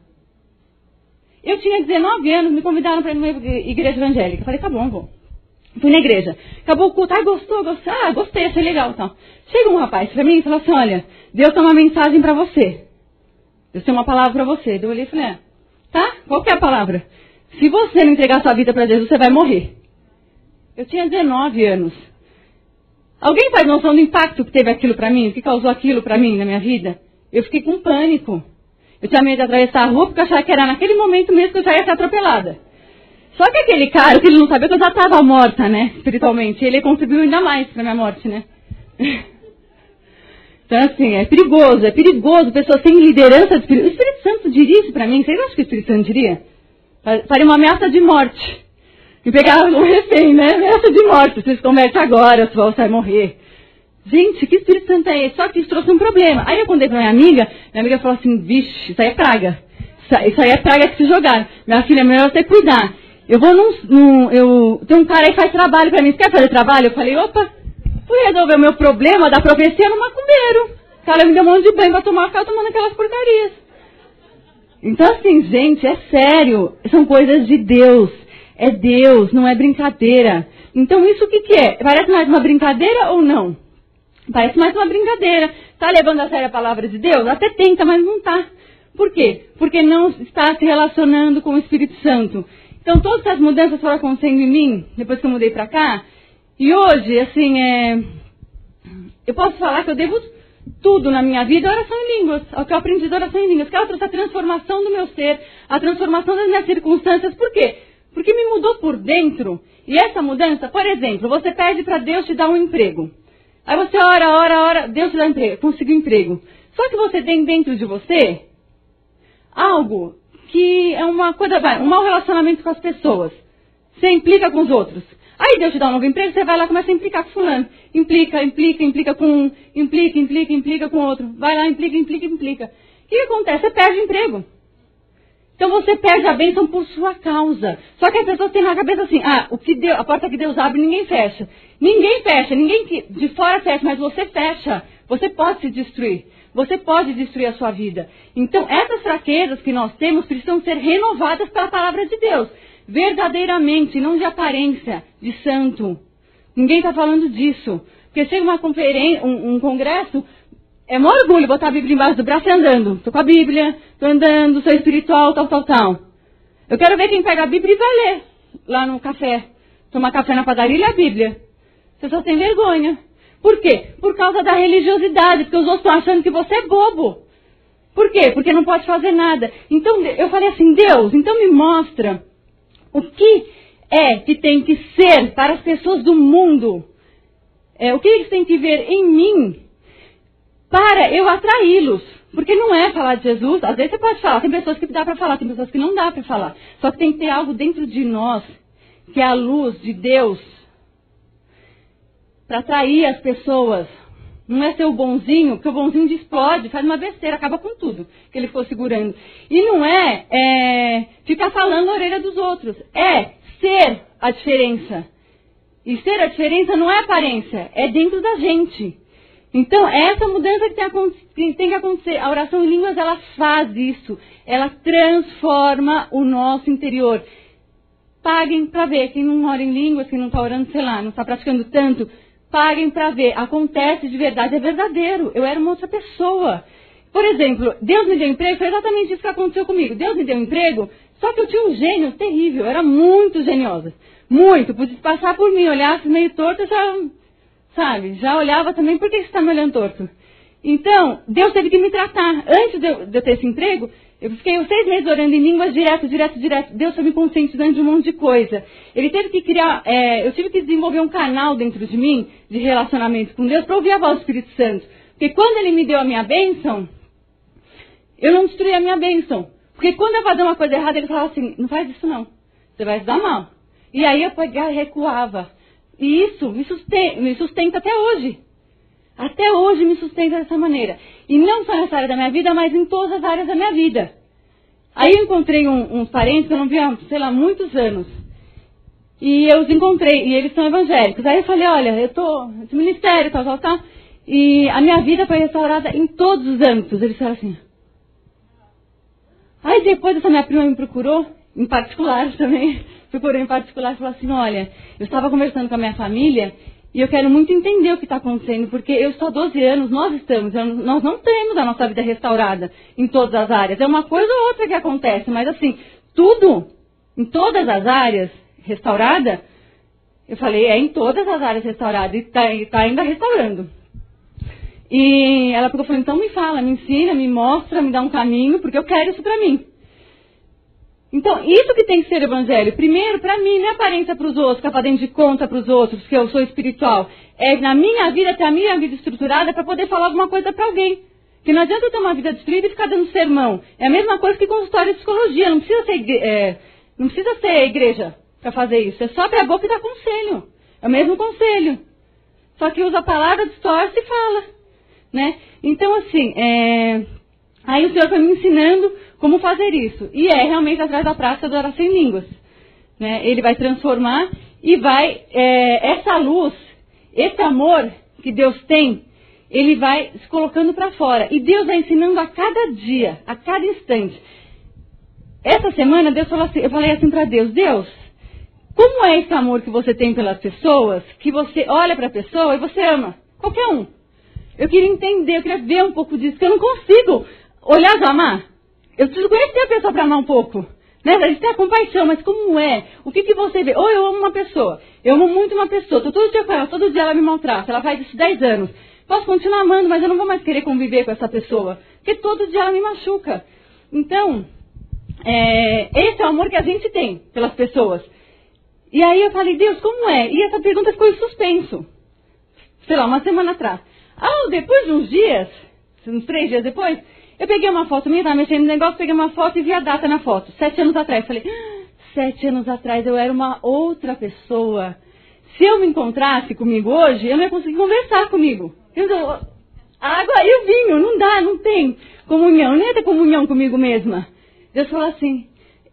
Eu tinha 19 anos, me convidaram para ir numa igreja evangélica. Eu falei, tá bom, vou. Fui na igreja. Acabou o culto. Gostou? Ah, gostei, achei legal. Então. Chega um rapaz para mim e falou assim, olha, Deus tem uma mensagem para você. Deus tem uma palavra para você. Eu olhei e falei, tá? Qual que é a palavra? Se você não entregar sua vida para Jesus, você vai morrer. Eu tinha 19 anos. Alguém faz noção do impacto que teve aquilo para mim? O que causou aquilo para mim na minha vida? Eu fiquei com pânico. Eu tinha medo de atravessar a rua porque eu achava que era naquele momento mesmo que eu já ia ser atropelada. Só que aquele cara, que ele não sabia que eu já estava morta, né, espiritualmente, ele contribuiu ainda mais para minha morte, né. Então, assim, é perigoso, pessoas sem liderança do Espírito. O Espírito Santo diria isso para mim, vocês acham que o Espírito Santo diria? Faria uma ameaça de morte. E pegava um refém, né, ameaça de morte, você se converte agora, você vai morrer. Gente, que Espírito Santo é esse? Só que isso trouxe um problema. Aí eu contei pra minha amiga falou assim, vixe, isso aí é praga. Isso aí é praga que se jogaram. Minha filha, é melhor você cuidar. Eu vou tem um cara aí que faz trabalho pra mim. Você quer fazer trabalho? Eu falei, opa, fui resolver o meu problema da profecia no macumbeiro. O cara me deu um monte de banho pra tomar, ficava tomando aquelas porcarias. Então assim, gente, é sério. São coisas de Deus. É Deus, não é brincadeira. Então isso o que é? Parece mais uma brincadeira ou não? Parece mais uma brincadeira. Está levando a sério a palavra de Deus? Até tenta, mas não está. Por quê? Porque não está se relacionando com o Espírito Santo. Então, todas essas mudanças foram acontecendo em mim, depois que eu mudei para cá. E hoje, assim, eu posso falar que eu devo tudo na minha vida à oração em línguas, ao que eu aprendi da oração em línguas. Que ela trouxe a transformação do meu ser, a transformação das minhas circunstâncias. Por quê? Porque me mudou por dentro. E essa mudança, por exemplo, você pede para Deus te dar um emprego. Aí você ora, Deus te dá emprego, conseguiu emprego. Só que você tem dentro de você algo que é uma coisa, um mau relacionamento com as pessoas. Você implica com os outros. Aí Deus te dá um novo emprego, você vai lá e começa a implicar com fulano. Implica com um, implica com outro. Vai lá, implica. O que acontece? Você perde o emprego. Então você perde a bênção por sua causa. Só que as pessoas têm na cabeça assim, a porta que Deus abre, ninguém fecha. Ninguém que de fora fecha, mas você fecha. Você pode se destruir. Você pode destruir a sua vida. Então essas fraquezas que nós temos precisam ser renovadas pela palavra de Deus. Verdadeiramente, não de aparência, de santo. Ninguém está falando disso. Porque chega uma conferência, um congresso, é maior orgulho botar a Bíblia embaixo do braço e andando. Estou com a Bíblia, estou andando, sou espiritual, tal. Eu quero ver quem pega a Bíblia e vai ler lá no café. Tomar café na padaria e ler a Bíblia. Você só tem vergonha. Por quê? Por causa da religiosidade, porque os outros estão achando que você é bobo. Por quê? Porque não pode fazer nada. Então eu falei assim, Deus, então me mostra o que é que tem que ser para as pessoas do mundo. O que eles têm que ver em mim para eu atraí-los. Porque não é falar de Jesus, às vezes você pode falar, tem pessoas que dá para falar, tem pessoas que não dá para falar. Só que tem que ter algo dentro de nós, que é a luz de Deus, para atrair as pessoas. Não é ser o bonzinho, porque o bonzinho explode, faz uma besteira, acaba com tudo que ele ficou segurando. E não é ficar falando na orelha dos outros, é ser a diferença. E ser a diferença não é aparência, é dentro da gente. Então, essa mudança que tem que acontecer, a oração em línguas, ela faz isso. Ela transforma o nosso interior. Paguem para ver. Quem não ora em línguas, quem não está orando, sei lá, não está praticando tanto, paguem para ver. Acontece de verdade, é verdadeiro. Eu era uma outra pessoa. Por exemplo, Deus me deu emprego, foi exatamente isso que aconteceu comigo. Deus me deu emprego, só que eu tinha um gênio terrível. Eu era muito geniosa. Muito. Podia passar por mim, olhasse meio torto, já olhava também, por que você está me olhando torto? Então, Deus teve que me tratar. Antes de eu ter esse emprego, eu fiquei 6 meses orando em línguas direto. Deus foi me conscientizando de um monte de coisa. Ele teve que criar, eu tive que desenvolver um canal dentro de mim, de relacionamento com Deus, para ouvir a voz do Espírito Santo. Porque quando Ele me deu a minha bênção, eu não destruí a minha bênção. Porque quando eu fazia uma coisa errada, Ele falava assim, não faz isso não, você vai se dar mal. E aí eu pegava e recuava. E isso me sustenta até hoje. Até hoje me sustenta dessa maneira. E não só nessa área da minha vida, mas em todas as áreas da minha vida. Aí eu encontrei uns parentes que eu não via, sei lá, muitos anos. E eu os encontrei, e eles são evangélicos. Aí eu falei, olha, eu tô nesse ministério, tal. E a minha vida foi restaurada em todos os âmbitos. Eles falaram assim. Aí depois essa minha prima me procurou, em particular também, procurou em particular e falou assim, olha, eu estava conversando com a minha família e eu quero muito entender o que está acontecendo, porque eu estou há 12 anos, nós não temos a nossa vida restaurada em todas as áreas. É uma coisa ou outra que acontece, mas assim, tudo, em todas as áreas, restaurada, eu falei, em todas as áreas restaurada, e está ainda restaurando. E ela pegou e falou, então me fala, me ensina, me mostra, me dá um caminho, porque eu quero isso para mim. Então, isso que tem que ser evangelho. Primeiro, para mim, não é aparência para os outros, ficar fazendo de conta para os outros, que eu sou espiritual. É na minha vida, ter a minha vida estruturada para poder falar alguma coisa para alguém. Porque não adianta eu ter uma vida destruída e ficar dando sermão. É a mesma coisa que consultório de psicologia, não precisa ser igreja para fazer isso. É só abrir a boca e dar conselho. É o mesmo conselho. Só que usa a palavra, distorce e fala. Né? Então, assim, aí o Senhor foi me ensinando como fazer isso. E é realmente atrás da prática do orar sem línguas. Né? Ele vai transformar e vai, essa luz, esse amor que Deus tem, ele vai se colocando para fora. E Deus vai ensinando a cada dia, a cada instante. Essa semana, Deus falou assim, eu falei assim para Deus, como é esse amor que você tem pelas pessoas, que você olha para a pessoa e você ama? Qualquer um. Eu queria entender, eu queria ver um pouco disso, porque eu não consigo olhar e amar. Eu preciso conhecer a pessoa para amar um pouco. Né? A gente tem a compaixão, mas como é? O que você vê? Ou eu amo uma pessoa, eu amo muito uma pessoa, estou todo dia com ela, todo dia ela me maltrata, ela faz isso 10 anos. Posso continuar amando, mas eu não vou mais querer conviver com essa pessoa, porque todo dia ela me machuca. Então, esse é o amor que a gente tem pelas pessoas. E aí eu falei, Deus, como é? E essa pergunta ficou em suspenso. Sei lá, uma semana atrás. Depois de uns dias, uns 3 dias depois, eu peguei uma foto minha, estava mexendo no negócio, peguei uma foto e vi a data na foto. 7 anos atrás. Falei, 7 anos atrás eu era uma outra pessoa. Se eu me encontrasse comigo hoje, eu não ia conseguir conversar comigo. Água e o vinho, não dá, não tem comunhão, nem ia ter comunhão comigo mesma. Deus falou assim,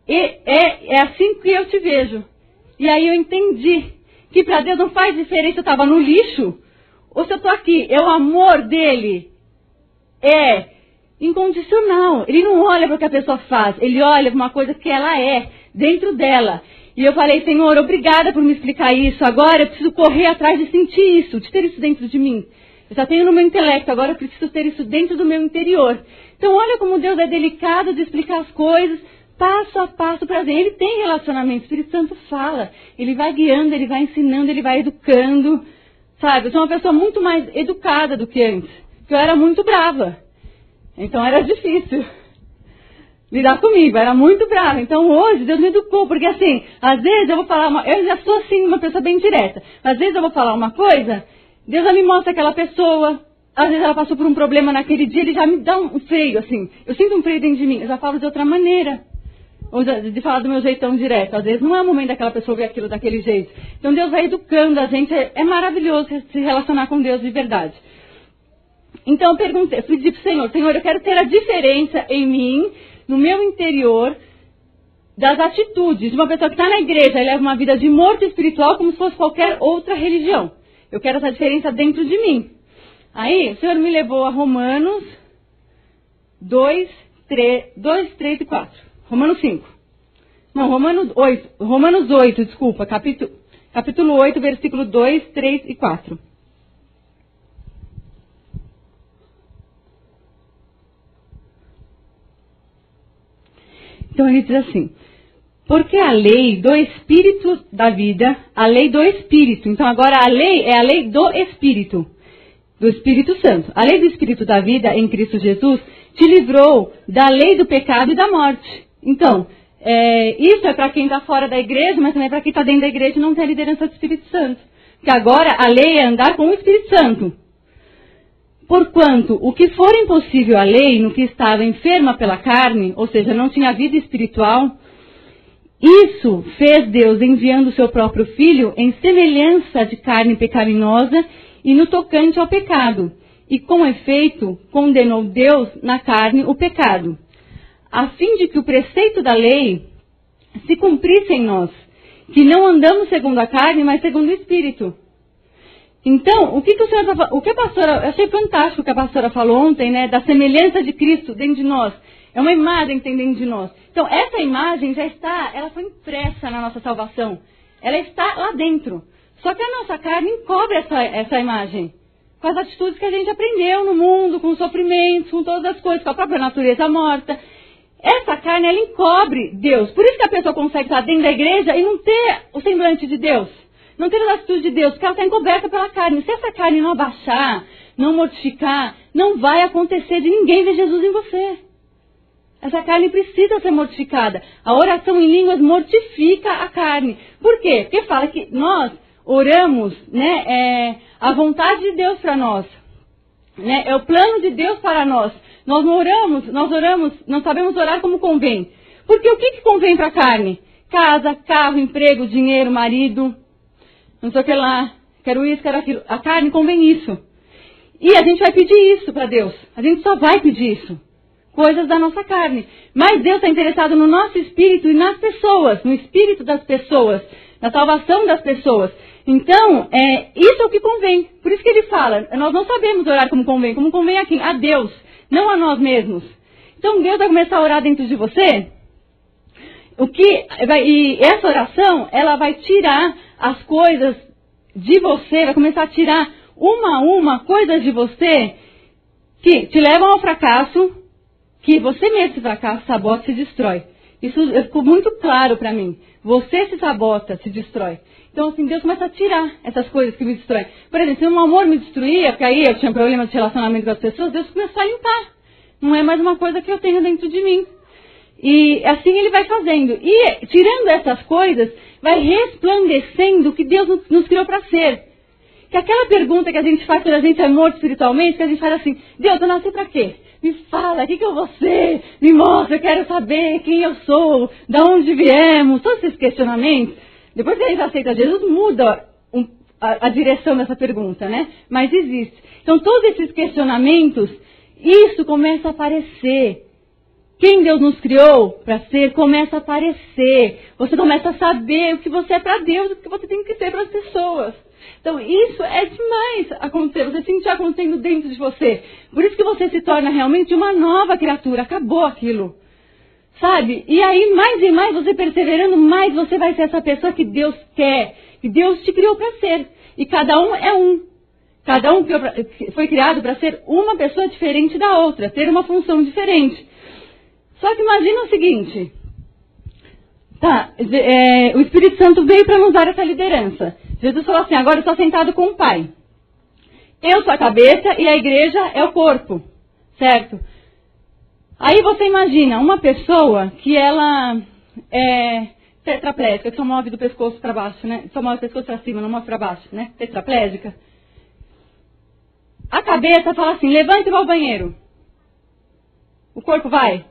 é assim que eu te vejo. E aí eu entendi que para Deus não faz diferença eu estava no lixo ou se eu estou aqui. O amor dele é incondicional. Ele não olha para o que a pessoa faz, ele olha para uma coisa que ela é, dentro dela. E eu falei, Senhor, obrigada por me explicar isso. Agora eu preciso correr atrás de sentir isso, de ter isso dentro de mim. Eu já tenho no meu intelecto, agora eu preciso ter isso dentro do meu interior. Então olha como Deus é delicado de explicar as coisas, passo a passo para ver. Ele tem relacionamento, o Espírito Santo fala. Ele vai guiando, ele vai ensinando, ele vai educando. Sabe, eu sou uma pessoa muito mais educada do que antes. Porque eu era muito brava. Então era difícil lidar comigo, era muito brava. Então hoje Deus me educou, porque assim, às vezes eu vou falar, eu já sou assim, uma pessoa bem direta. Às vezes eu vou falar uma coisa, Deus já me mostra aquela pessoa, às vezes ela passou por um problema naquele dia, ele já me dá um freio, assim. Eu sinto um freio dentro de mim, eu já falo de outra maneira. Ou de falar do meu jeitão direto. Às vezes não é o momento daquela pessoa ver aquilo daquele jeito. Então Deus vai educando a gente, é maravilhoso se relacionar com Deus de verdade. Então eu perguntei, pedi para o Senhor, eu quero ter a diferença em mim, no meu interior, das atitudes de uma pessoa que está na igreja e leva uma vida de morto espiritual como se fosse qualquer outra religião. Eu quero essa diferença dentro de mim. Aí o Senhor me levou a Romanos 2, 3 e 4. Romanos 5. Não, Romanos 8, desculpa, capítulo 8, versículo 2, 3 e 4. Então ele diz assim, porque a lei do Espírito da vida, a lei do Espírito, então agora a lei é a lei do Espírito Santo. A lei do Espírito da vida em Cristo Jesus te livrou da lei do pecado e da morte. Então, isso é para quem está fora da igreja, mas também para quem está dentro da igreja e não tem a liderança do Espírito Santo. Porque agora a lei é andar com o Espírito Santo. Porquanto o que for impossível à lei, no que estava enferma pela carne, ou seja, não tinha vida espiritual, isso fez Deus enviando o seu próprio Filho em semelhança de carne pecaminosa e no tocante ao pecado. E com efeito, condenou Deus na carne o pecado, a fim de que o preceito da lei se cumprisse em nós, que não andamos segundo a carne, mas segundo o Espírito. Então, o que o Senhor o que a pastora, eu achei fantástico o que a pastora falou ontem, né, da semelhança de Cristo dentro de nós. É uma imagem que tem dentro de nós. Então, essa imagem já está, ela foi impressa na nossa salvação. Ela está lá dentro. Só que a nossa carne encobre essa imagem. Com as atitudes que a gente aprendeu no mundo, com os sofrimentos, com todas as coisas, com a própria natureza morta. Essa carne, ela encobre Deus. Por isso que a pessoa consegue estar dentro da igreja e não ter o semblante de Deus. Não ter as atitudes de Deus, porque ela está encoberta pela carne. Se essa carne não abaixar, não mortificar, não vai acontecer de ninguém ver Jesus em você. Essa carne precisa ser mortificada. A oração em línguas mortifica a carne. Por quê? Porque fala que nós oramos, né, a vontade de Deus para nós. Né, é o plano de Deus para nós. Nós oramos, não sabemos orar como convém. Porque o que convém para a carne? Casa, carro, emprego, dinheiro, marido, não sei o que lá, quero isso, quero aquilo. A carne convém isso. E a gente vai pedir isso para Deus. A gente só vai pedir isso. Coisas da nossa carne. Mas Deus está interessado no nosso espírito e nas pessoas, no espírito das pessoas, na salvação das pessoas. Então, isso é o que convém. Por isso que ele fala, nós não sabemos orar como convém a quem? A Deus, não a nós mesmos. Então Deus vai começar a orar dentro de você, e essa oração, ela vai tirar as coisas de você, vai começar a tirar uma a uma coisas de você que te levam ao fracasso, que você mesmo se fracassa, sabota, se destrói. Isso ficou muito claro para mim. Você se sabota, se destrói. Então, assim, Deus começa a tirar essas coisas que me destroem. Por exemplo, se o meu amor me destruía, porque aí eu tinha problemas de relacionamento com as pessoas, Deus começou a limpar. Não é mais uma coisa que eu tenho dentro de mim. E assim Ele vai fazendo. E tirando essas coisas, vai resplandecendo o que Deus nos criou para ser. Que aquela pergunta que a gente faz quando a gente é morto espiritualmente, que a gente faz assim, Deus, eu nasci para quê? Me fala, o que eu vou ser? Me mostra, eu quero saber quem eu sou, de onde viemos, todos esses questionamentos. Depois que a gente aceita Jesus, muda a direção dessa pergunta, né? Mas existe. Então, todos esses questionamentos, isso começa a aparecer. Quem Deus nos criou para ser, começa a aparecer. Você começa a saber o que você é para Deus, o que você tem que ser para as pessoas. Então, isso é demais acontecer, você sentir acontecendo dentro de você. Por isso que você se torna realmente uma nova criatura, acabou aquilo. Sabe? E aí, mais e mais, você perseverando, mais você vai ser essa pessoa que Deus quer, que Deus te criou para ser. E cada um é um. Cada um foi criado para ser uma pessoa diferente da outra, ter uma função diferente. Só que imagina o seguinte, o Espírito Santo veio para nos dar essa liderança. Jesus falou assim, agora eu estou sentado com o Pai. Eu sou a cabeça e a igreja é o corpo, certo? Aí você imagina uma pessoa que ela é tetraplégica, que só move do pescoço para baixo, né? Só move do pescoço para cima, não move para baixo, né? Tetraplégica. A cabeça fala assim, levante e vá ao banheiro. O corpo vai.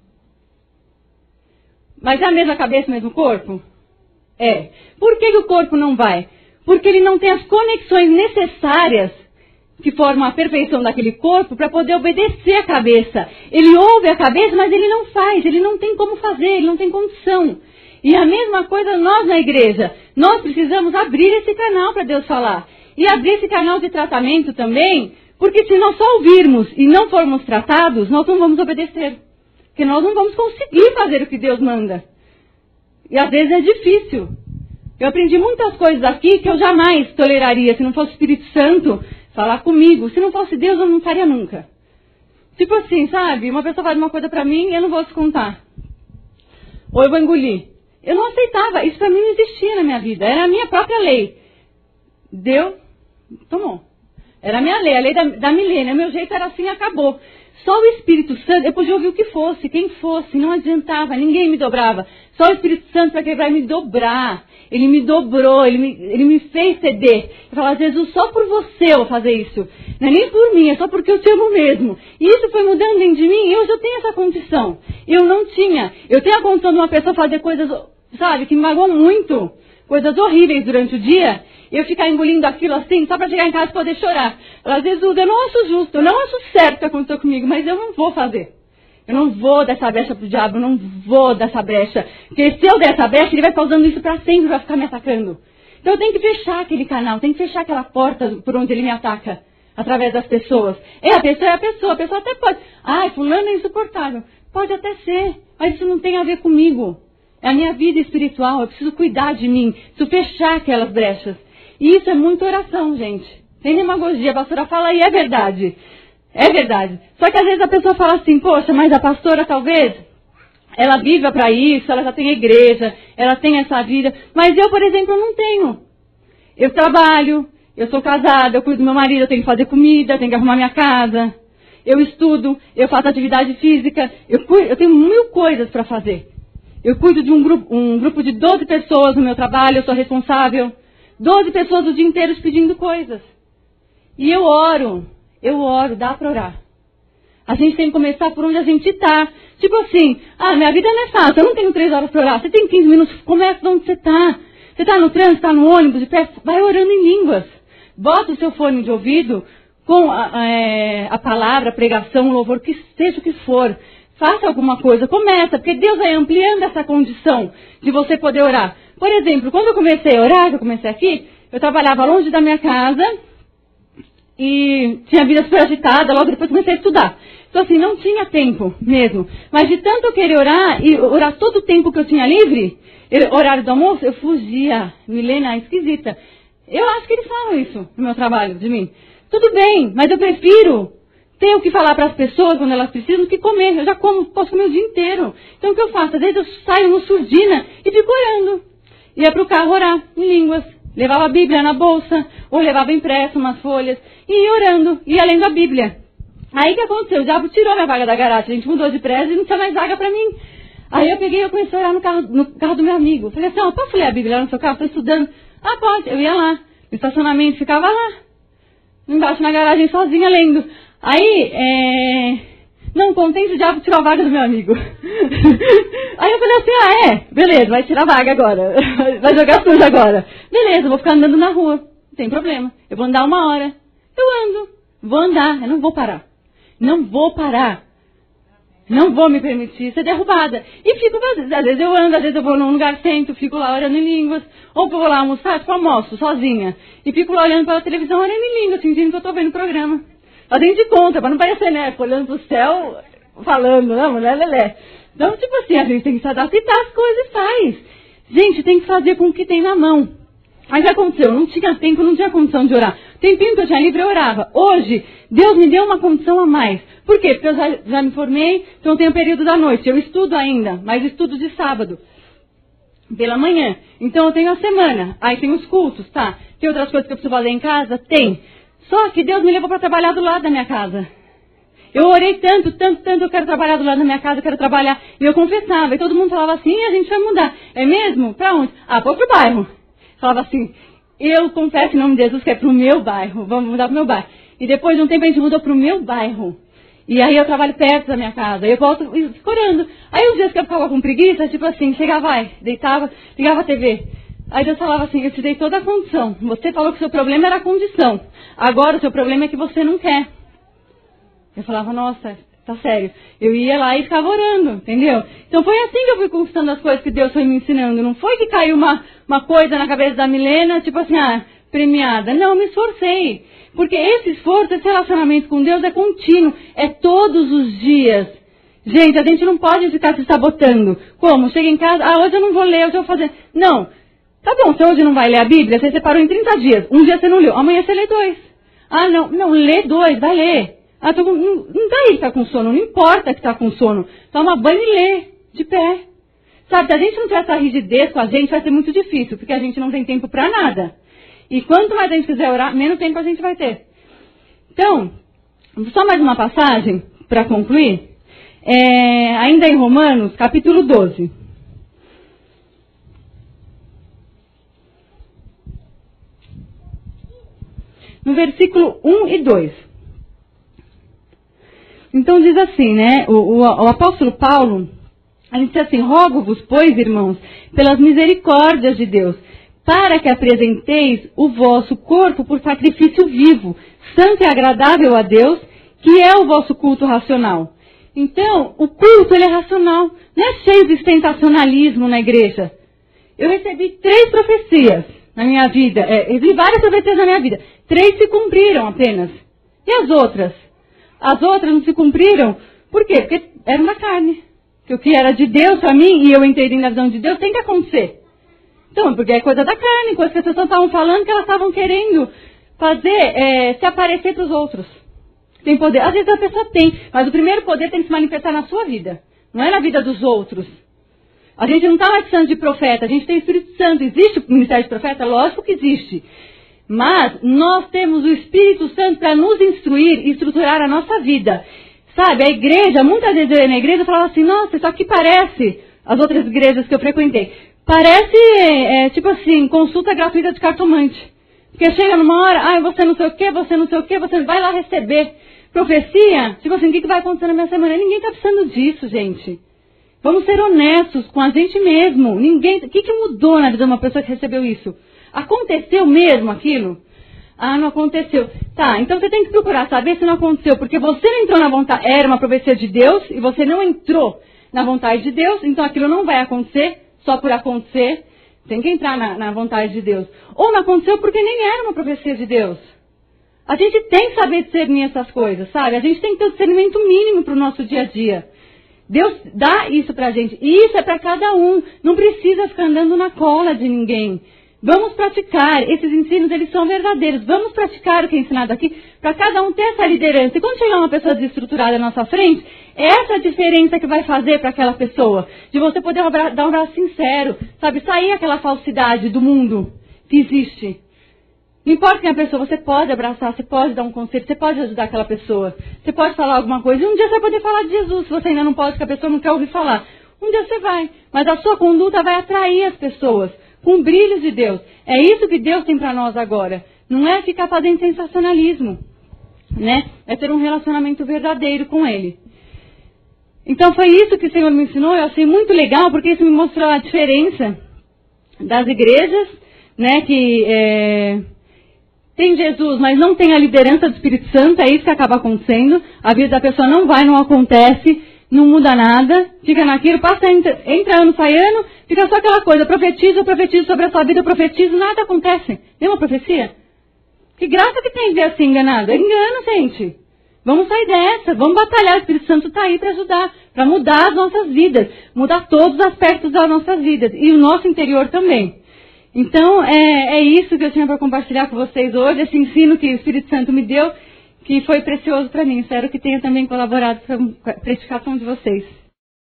Mas é a mesma cabeça, o mesmo corpo? É. Por que o corpo não vai? Porque ele não tem as conexões necessárias que formam a perfeição daquele corpo para poder obedecer a cabeça. Ele ouve a cabeça, mas ele não faz, ele não tem como fazer, ele não tem condição. E a mesma coisa nós na igreja. Nós precisamos abrir esse canal para Deus falar. E abrir esse canal de tratamento também, porque se nós só ouvirmos e não formos tratados, nós não vamos obedecer. Porque nós não vamos conseguir fazer o que Deus manda. E às vezes é difícil. Eu aprendi muitas coisas aqui que eu jamais toleraria se não fosse o Espírito Santo falar comigo. Se não fosse Deus, eu não faria nunca. Tipo assim, sabe? Uma pessoa faz uma coisa pra mim e eu não vou te contar. Ou eu vou engolir. Eu não aceitava. Isso pra mim não existia na minha vida. Era a minha própria lei. Deu, tomou. Era a minha lei, a lei da milênia. Meu jeito era assim e acabou. Só o Espírito Santo, eu podia ouvir o que fosse, quem fosse, não adiantava, ninguém me dobrava. Só o Espírito Santo para quebrar e me dobrar. Ele me dobrou, ele me fez ceder. Eu falava, Jesus, só por você eu vou fazer isso. Não é nem por mim, é só porque eu te amo mesmo. E isso foi mudando dentro de mim e hoje eu tenho essa condição. Eu não tinha. Eu tenho a condição de uma pessoa fazer coisas, sabe, que me magoam muito. Coisas horríveis durante o dia. Eu ficar engolindo aquilo assim, só para chegar em casa e poder chorar. Falar, Jesus, eu não acho justo, eu não acho certo o que aconteceu comigo, mas eu não vou fazer. Eu não vou dar essa brecha pro diabo, eu não vou dar essa brecha. Porque se eu der essa brecha, ele vai ficar usando isso para sempre, vai ficar me atacando. Então eu tenho que fechar aquele canal, tenho que fechar aquela porta por onde ele me ataca, através das pessoas. A pessoa até pode, fulano é insuportável. Pode até ser, mas isso não tem a ver comigo. É a minha vida espiritual, eu preciso cuidar de mim, preciso fechar aquelas brechas. E isso é muita oração, gente. Sem demagogia, a pastora fala e é verdade. É verdade. Só que às vezes a pessoa fala assim, poxa, mas a pastora talvez, ela viva para isso, ela já tem a igreja, ela tem essa vida. Mas eu, por exemplo, não tenho. Eu trabalho, eu sou casada, eu cuido do meu marido, eu tenho que fazer comida, eu tenho que arrumar minha casa. Eu estudo, eu faço atividade física, eu tenho 1000 coisas para fazer. Eu cuido de um grupo de 12 pessoas no meu trabalho, eu sou responsável. 12 pessoas o dia inteiro pedindo coisas. E eu oro, dá para orar. A gente tem que começar por onde a gente está. Tipo assim, minha vida não é fácil, eu não tenho 3 horas para orar. Você tem 15 minutos, começa de onde você está. Você está no trânsito, está no ônibus, de pé, vai orando em línguas. Bota o seu fone de ouvido com a palavra, a pregação, o louvor, que seja o que for. Faça alguma coisa, começa, porque Deus vai ampliando essa condição de você poder orar. Por exemplo, quando eu comecei a orar, que eu comecei aqui, eu trabalhava longe da minha casa e tinha vida super agitada, logo depois comecei a estudar. Então assim, não tinha tempo mesmo. Mas de tanto eu querer orar e orar todo o tempo que eu tinha livre, horário do almoço, eu fugia. Milena, esquisita. Eu acho que eles falam isso no meu trabalho, de mim. Tudo bem, mas eu prefiro ter o que falar para as pessoas quando elas precisam do que comer. Eu já posso comer o dia inteiro. Então o que eu faço? Às vezes eu saio no surdina e fico orando. Ia para o carro orar em línguas. Levava a Bíblia na bolsa, ou levava impresso umas folhas, e ia orando, ia lendo a Bíblia. Aí o que aconteceu? O diabo tirou minha vaga da garagem, a gente mudou de prédio e não tinha mais vaga para mim. Aí eu peguei e comecei a orar no carro do meu amigo. Falei assim, posso ler a Bíblia lá no seu carro? Estou estudando. Pode. Eu ia lá, no estacionamento, ficava lá, embaixo na garagem sozinha lendo. Aí, não contente, o diabo tirou a vaga do meu amigo. Aí eu falei assim, beleza, vai tirar a vaga agora. Vai jogar sujo agora. Beleza, eu vou ficar andando na rua. Não tem problema. Eu vou andar 1 hora. Eu ando. Vou andar. Eu não vou parar. Não vou parar. Não vou me permitir ser derrubada. E fico, às vezes eu ando, às vezes eu vou num lugar, sento, fico lá orando em línguas. Ou vou lá almoçar, tipo almoço, sozinha. E fico lá olhando pela televisão, orando em línguas, fingindo que eu tô vendo o programa. Fazendo de conta, pra não parecer, né? Olhando pro céu, falando, não, mulher lelé. Então, tipo assim, a gente tem que se adaptar às coisas e faz. Gente, tem que fazer com o que tem na mão. Aí o que aconteceu? Não tinha tempo, não tinha condição de orar. O tempinho que eu tinha livre, eu orava. Hoje, Deus me deu uma condição a mais. Por quê? Porque eu já me formei, então eu tenho período da noite. Eu estudo ainda, mas estudo de sábado, pela manhã. Então eu tenho a semana, aí tem os cultos, tá? Tem outras coisas que eu preciso fazer em casa? Tem. Só que Deus me levou para trabalhar do lado da minha casa. Eu orei tanto, eu quero trabalhar do lado da minha casa, eu quero trabalhar. E eu confessava, e todo mundo falava assim, a gente vai mudar. É mesmo? Pra onde? Para outro bairro. Falava assim, eu confesso em nome de Jesus que é pro meu bairro, vamos mudar pro meu bairro. E depois de um tempo a gente mudou pro meu bairro. E aí eu trabalho perto da minha casa, eu volto orando. Aí os dias que eu ficava com preguiça, tipo assim, chegava, deitava, ligava a TV. Aí Deus falava assim, eu te dei toda a condição. Você falou que o seu problema era a condição. Agora o seu problema é que você não quer. Eu falava, nossa, tá sério. Eu ia lá e ficava orando, entendeu? Então foi assim que eu fui conquistando as coisas que Deus foi me ensinando. Não foi que caiu uma coisa na cabeça da Milena, tipo assim, premiada. Não, eu me esforcei. Porque esse esforço, esse relacionamento com Deus é contínuo. É todos os dias. Gente, a gente não pode ficar se sabotando. Como? Chega em casa, hoje eu não vou ler, hoje eu vou fazer. Não. Tá bom, você hoje não vai ler a Bíblia, você separou em 30 dias. Um dia você não leu, amanhã você lê 2. Não, lê 2, vai ler. Não tá aí que tá com sono, não importa que tá com sono. Toma banho e lê, de pé. Sabe, se a gente não tiver essa rigidez com a gente, vai ser muito difícil, porque a gente não tem tempo pra nada. E quanto mais a gente quiser orar, menos tempo a gente vai ter. Então, só mais uma passagem para concluir. Ainda em Romanos, capítulo 12. No versículo 1 e 2. Então diz assim, né? O apóstolo Paulo, ele diz assim, rogo-vos, pois, irmãos, pelas misericórdias de Deus, para que apresenteis o vosso corpo por sacrifício vivo, santo e agradável a Deus, que é o vosso culto racional. Então, o culto, ele é racional. Não é cheio de sensacionalismo na igreja. Eu recebi 3 profecias na minha vida. Recebi várias profecias na minha vida. 3 se cumpriram apenas. E as outras? As outras não se cumpriram. Por quê? Porque eram da carne. Que o que era de Deus para mim, e eu entrei dentro da visão de Deus, tem que acontecer. Então, porque é coisa da carne, coisa que as pessoas estavam falando que elas estavam querendo fazer se aparecer para os outros. Tem poder. Às vezes a pessoa tem, mas o primeiro poder tem que se manifestar na sua vida. Não é na vida dos outros. A gente não está mais precisando de profeta, a gente tem Espírito Santo. Existe o ministério de profeta? Lógico que existe. Mas nós temos o Espírito Santo para nos instruir e estruturar a nossa vida. Sabe, a igreja, muitas vezes eu ia na igreja e falava assim, nossa, isso aqui parece, as outras igrejas que eu frequentei, parece, tipo assim, consulta gratuita de cartomante. Porque chega numa hora, você não sei o quê, você não sei o quê, você vai lá receber profecia. Tipo assim, o que vai acontecer na minha semana? Ninguém está precisando disso, gente. Vamos ser honestos com a gente mesmo. Ninguém, o que mudou na vida de uma pessoa que recebeu isso? Aconteceu mesmo aquilo? Não aconteceu. Tá, então você tem que procurar saber se não aconteceu, porque você não entrou na vontade, era uma profecia de Deus, e você não entrou na vontade de Deus, então aquilo não vai acontecer, só por acontecer, tem que entrar na vontade de Deus. Ou não aconteceu porque nem era uma profecia de Deus. A gente tem que saber discernir essas coisas, sabe? A gente tem que ter o discernimento mínimo para o nosso dia a dia. Deus dá isso pra gente, e isso é para cada um, não precisa ficar andando na cola de ninguém. Vamos praticar, esses ensinos eles são verdadeiros, vamos praticar o que é ensinado aqui, para cada um ter essa liderança. E quando chegar uma pessoa desestruturada na nossa frente, é essa a diferença que vai fazer para aquela pessoa, de você poder dar um abraço sincero, sabe, sair aquela falsidade do mundo que existe. Não importa quem é a pessoa, você pode abraçar, você pode dar um conselho, você pode ajudar aquela pessoa, você pode falar alguma coisa, e um dia você vai poder falar de Jesus, se você ainda não pode, porque a pessoa não quer ouvir falar. Um dia você vai, mas a sua conduta vai atrair as pessoas com brilhos de Deus. É isso que Deus tem para nós agora. Não é ficar fazendo sensacionalismo, né? É ter um relacionamento verdadeiro com Ele. Então foi isso que o Senhor me ensinou. Eu achei muito legal, porque isso me mostrou a diferença das igrejas, né? Que tem Jesus, mas não tem a liderança do Espírito Santo. É isso que acaba acontecendo. A vida da pessoa não vai, não acontece. Não muda nada, fica naquilo, passa, entra ano, sai ano, fica só aquela coisa, eu profetizo sobre a sua vida, eu profetizo, nada acontece. Tem uma profecia? Que graça que tem de ver assim enganado? É engano, gente. Vamos sair dessa, vamos batalhar, o Espírito Santo está aí para ajudar, para mudar as nossas vidas, mudar todos os aspectos das nossas vidas, e o nosso interior também. Então, é isso que eu tinha para compartilhar com vocês hoje, esse ensino que o Espírito Santo me deu, que foi precioso para mim. Espero que tenha também colaborado com a praticação de vocês.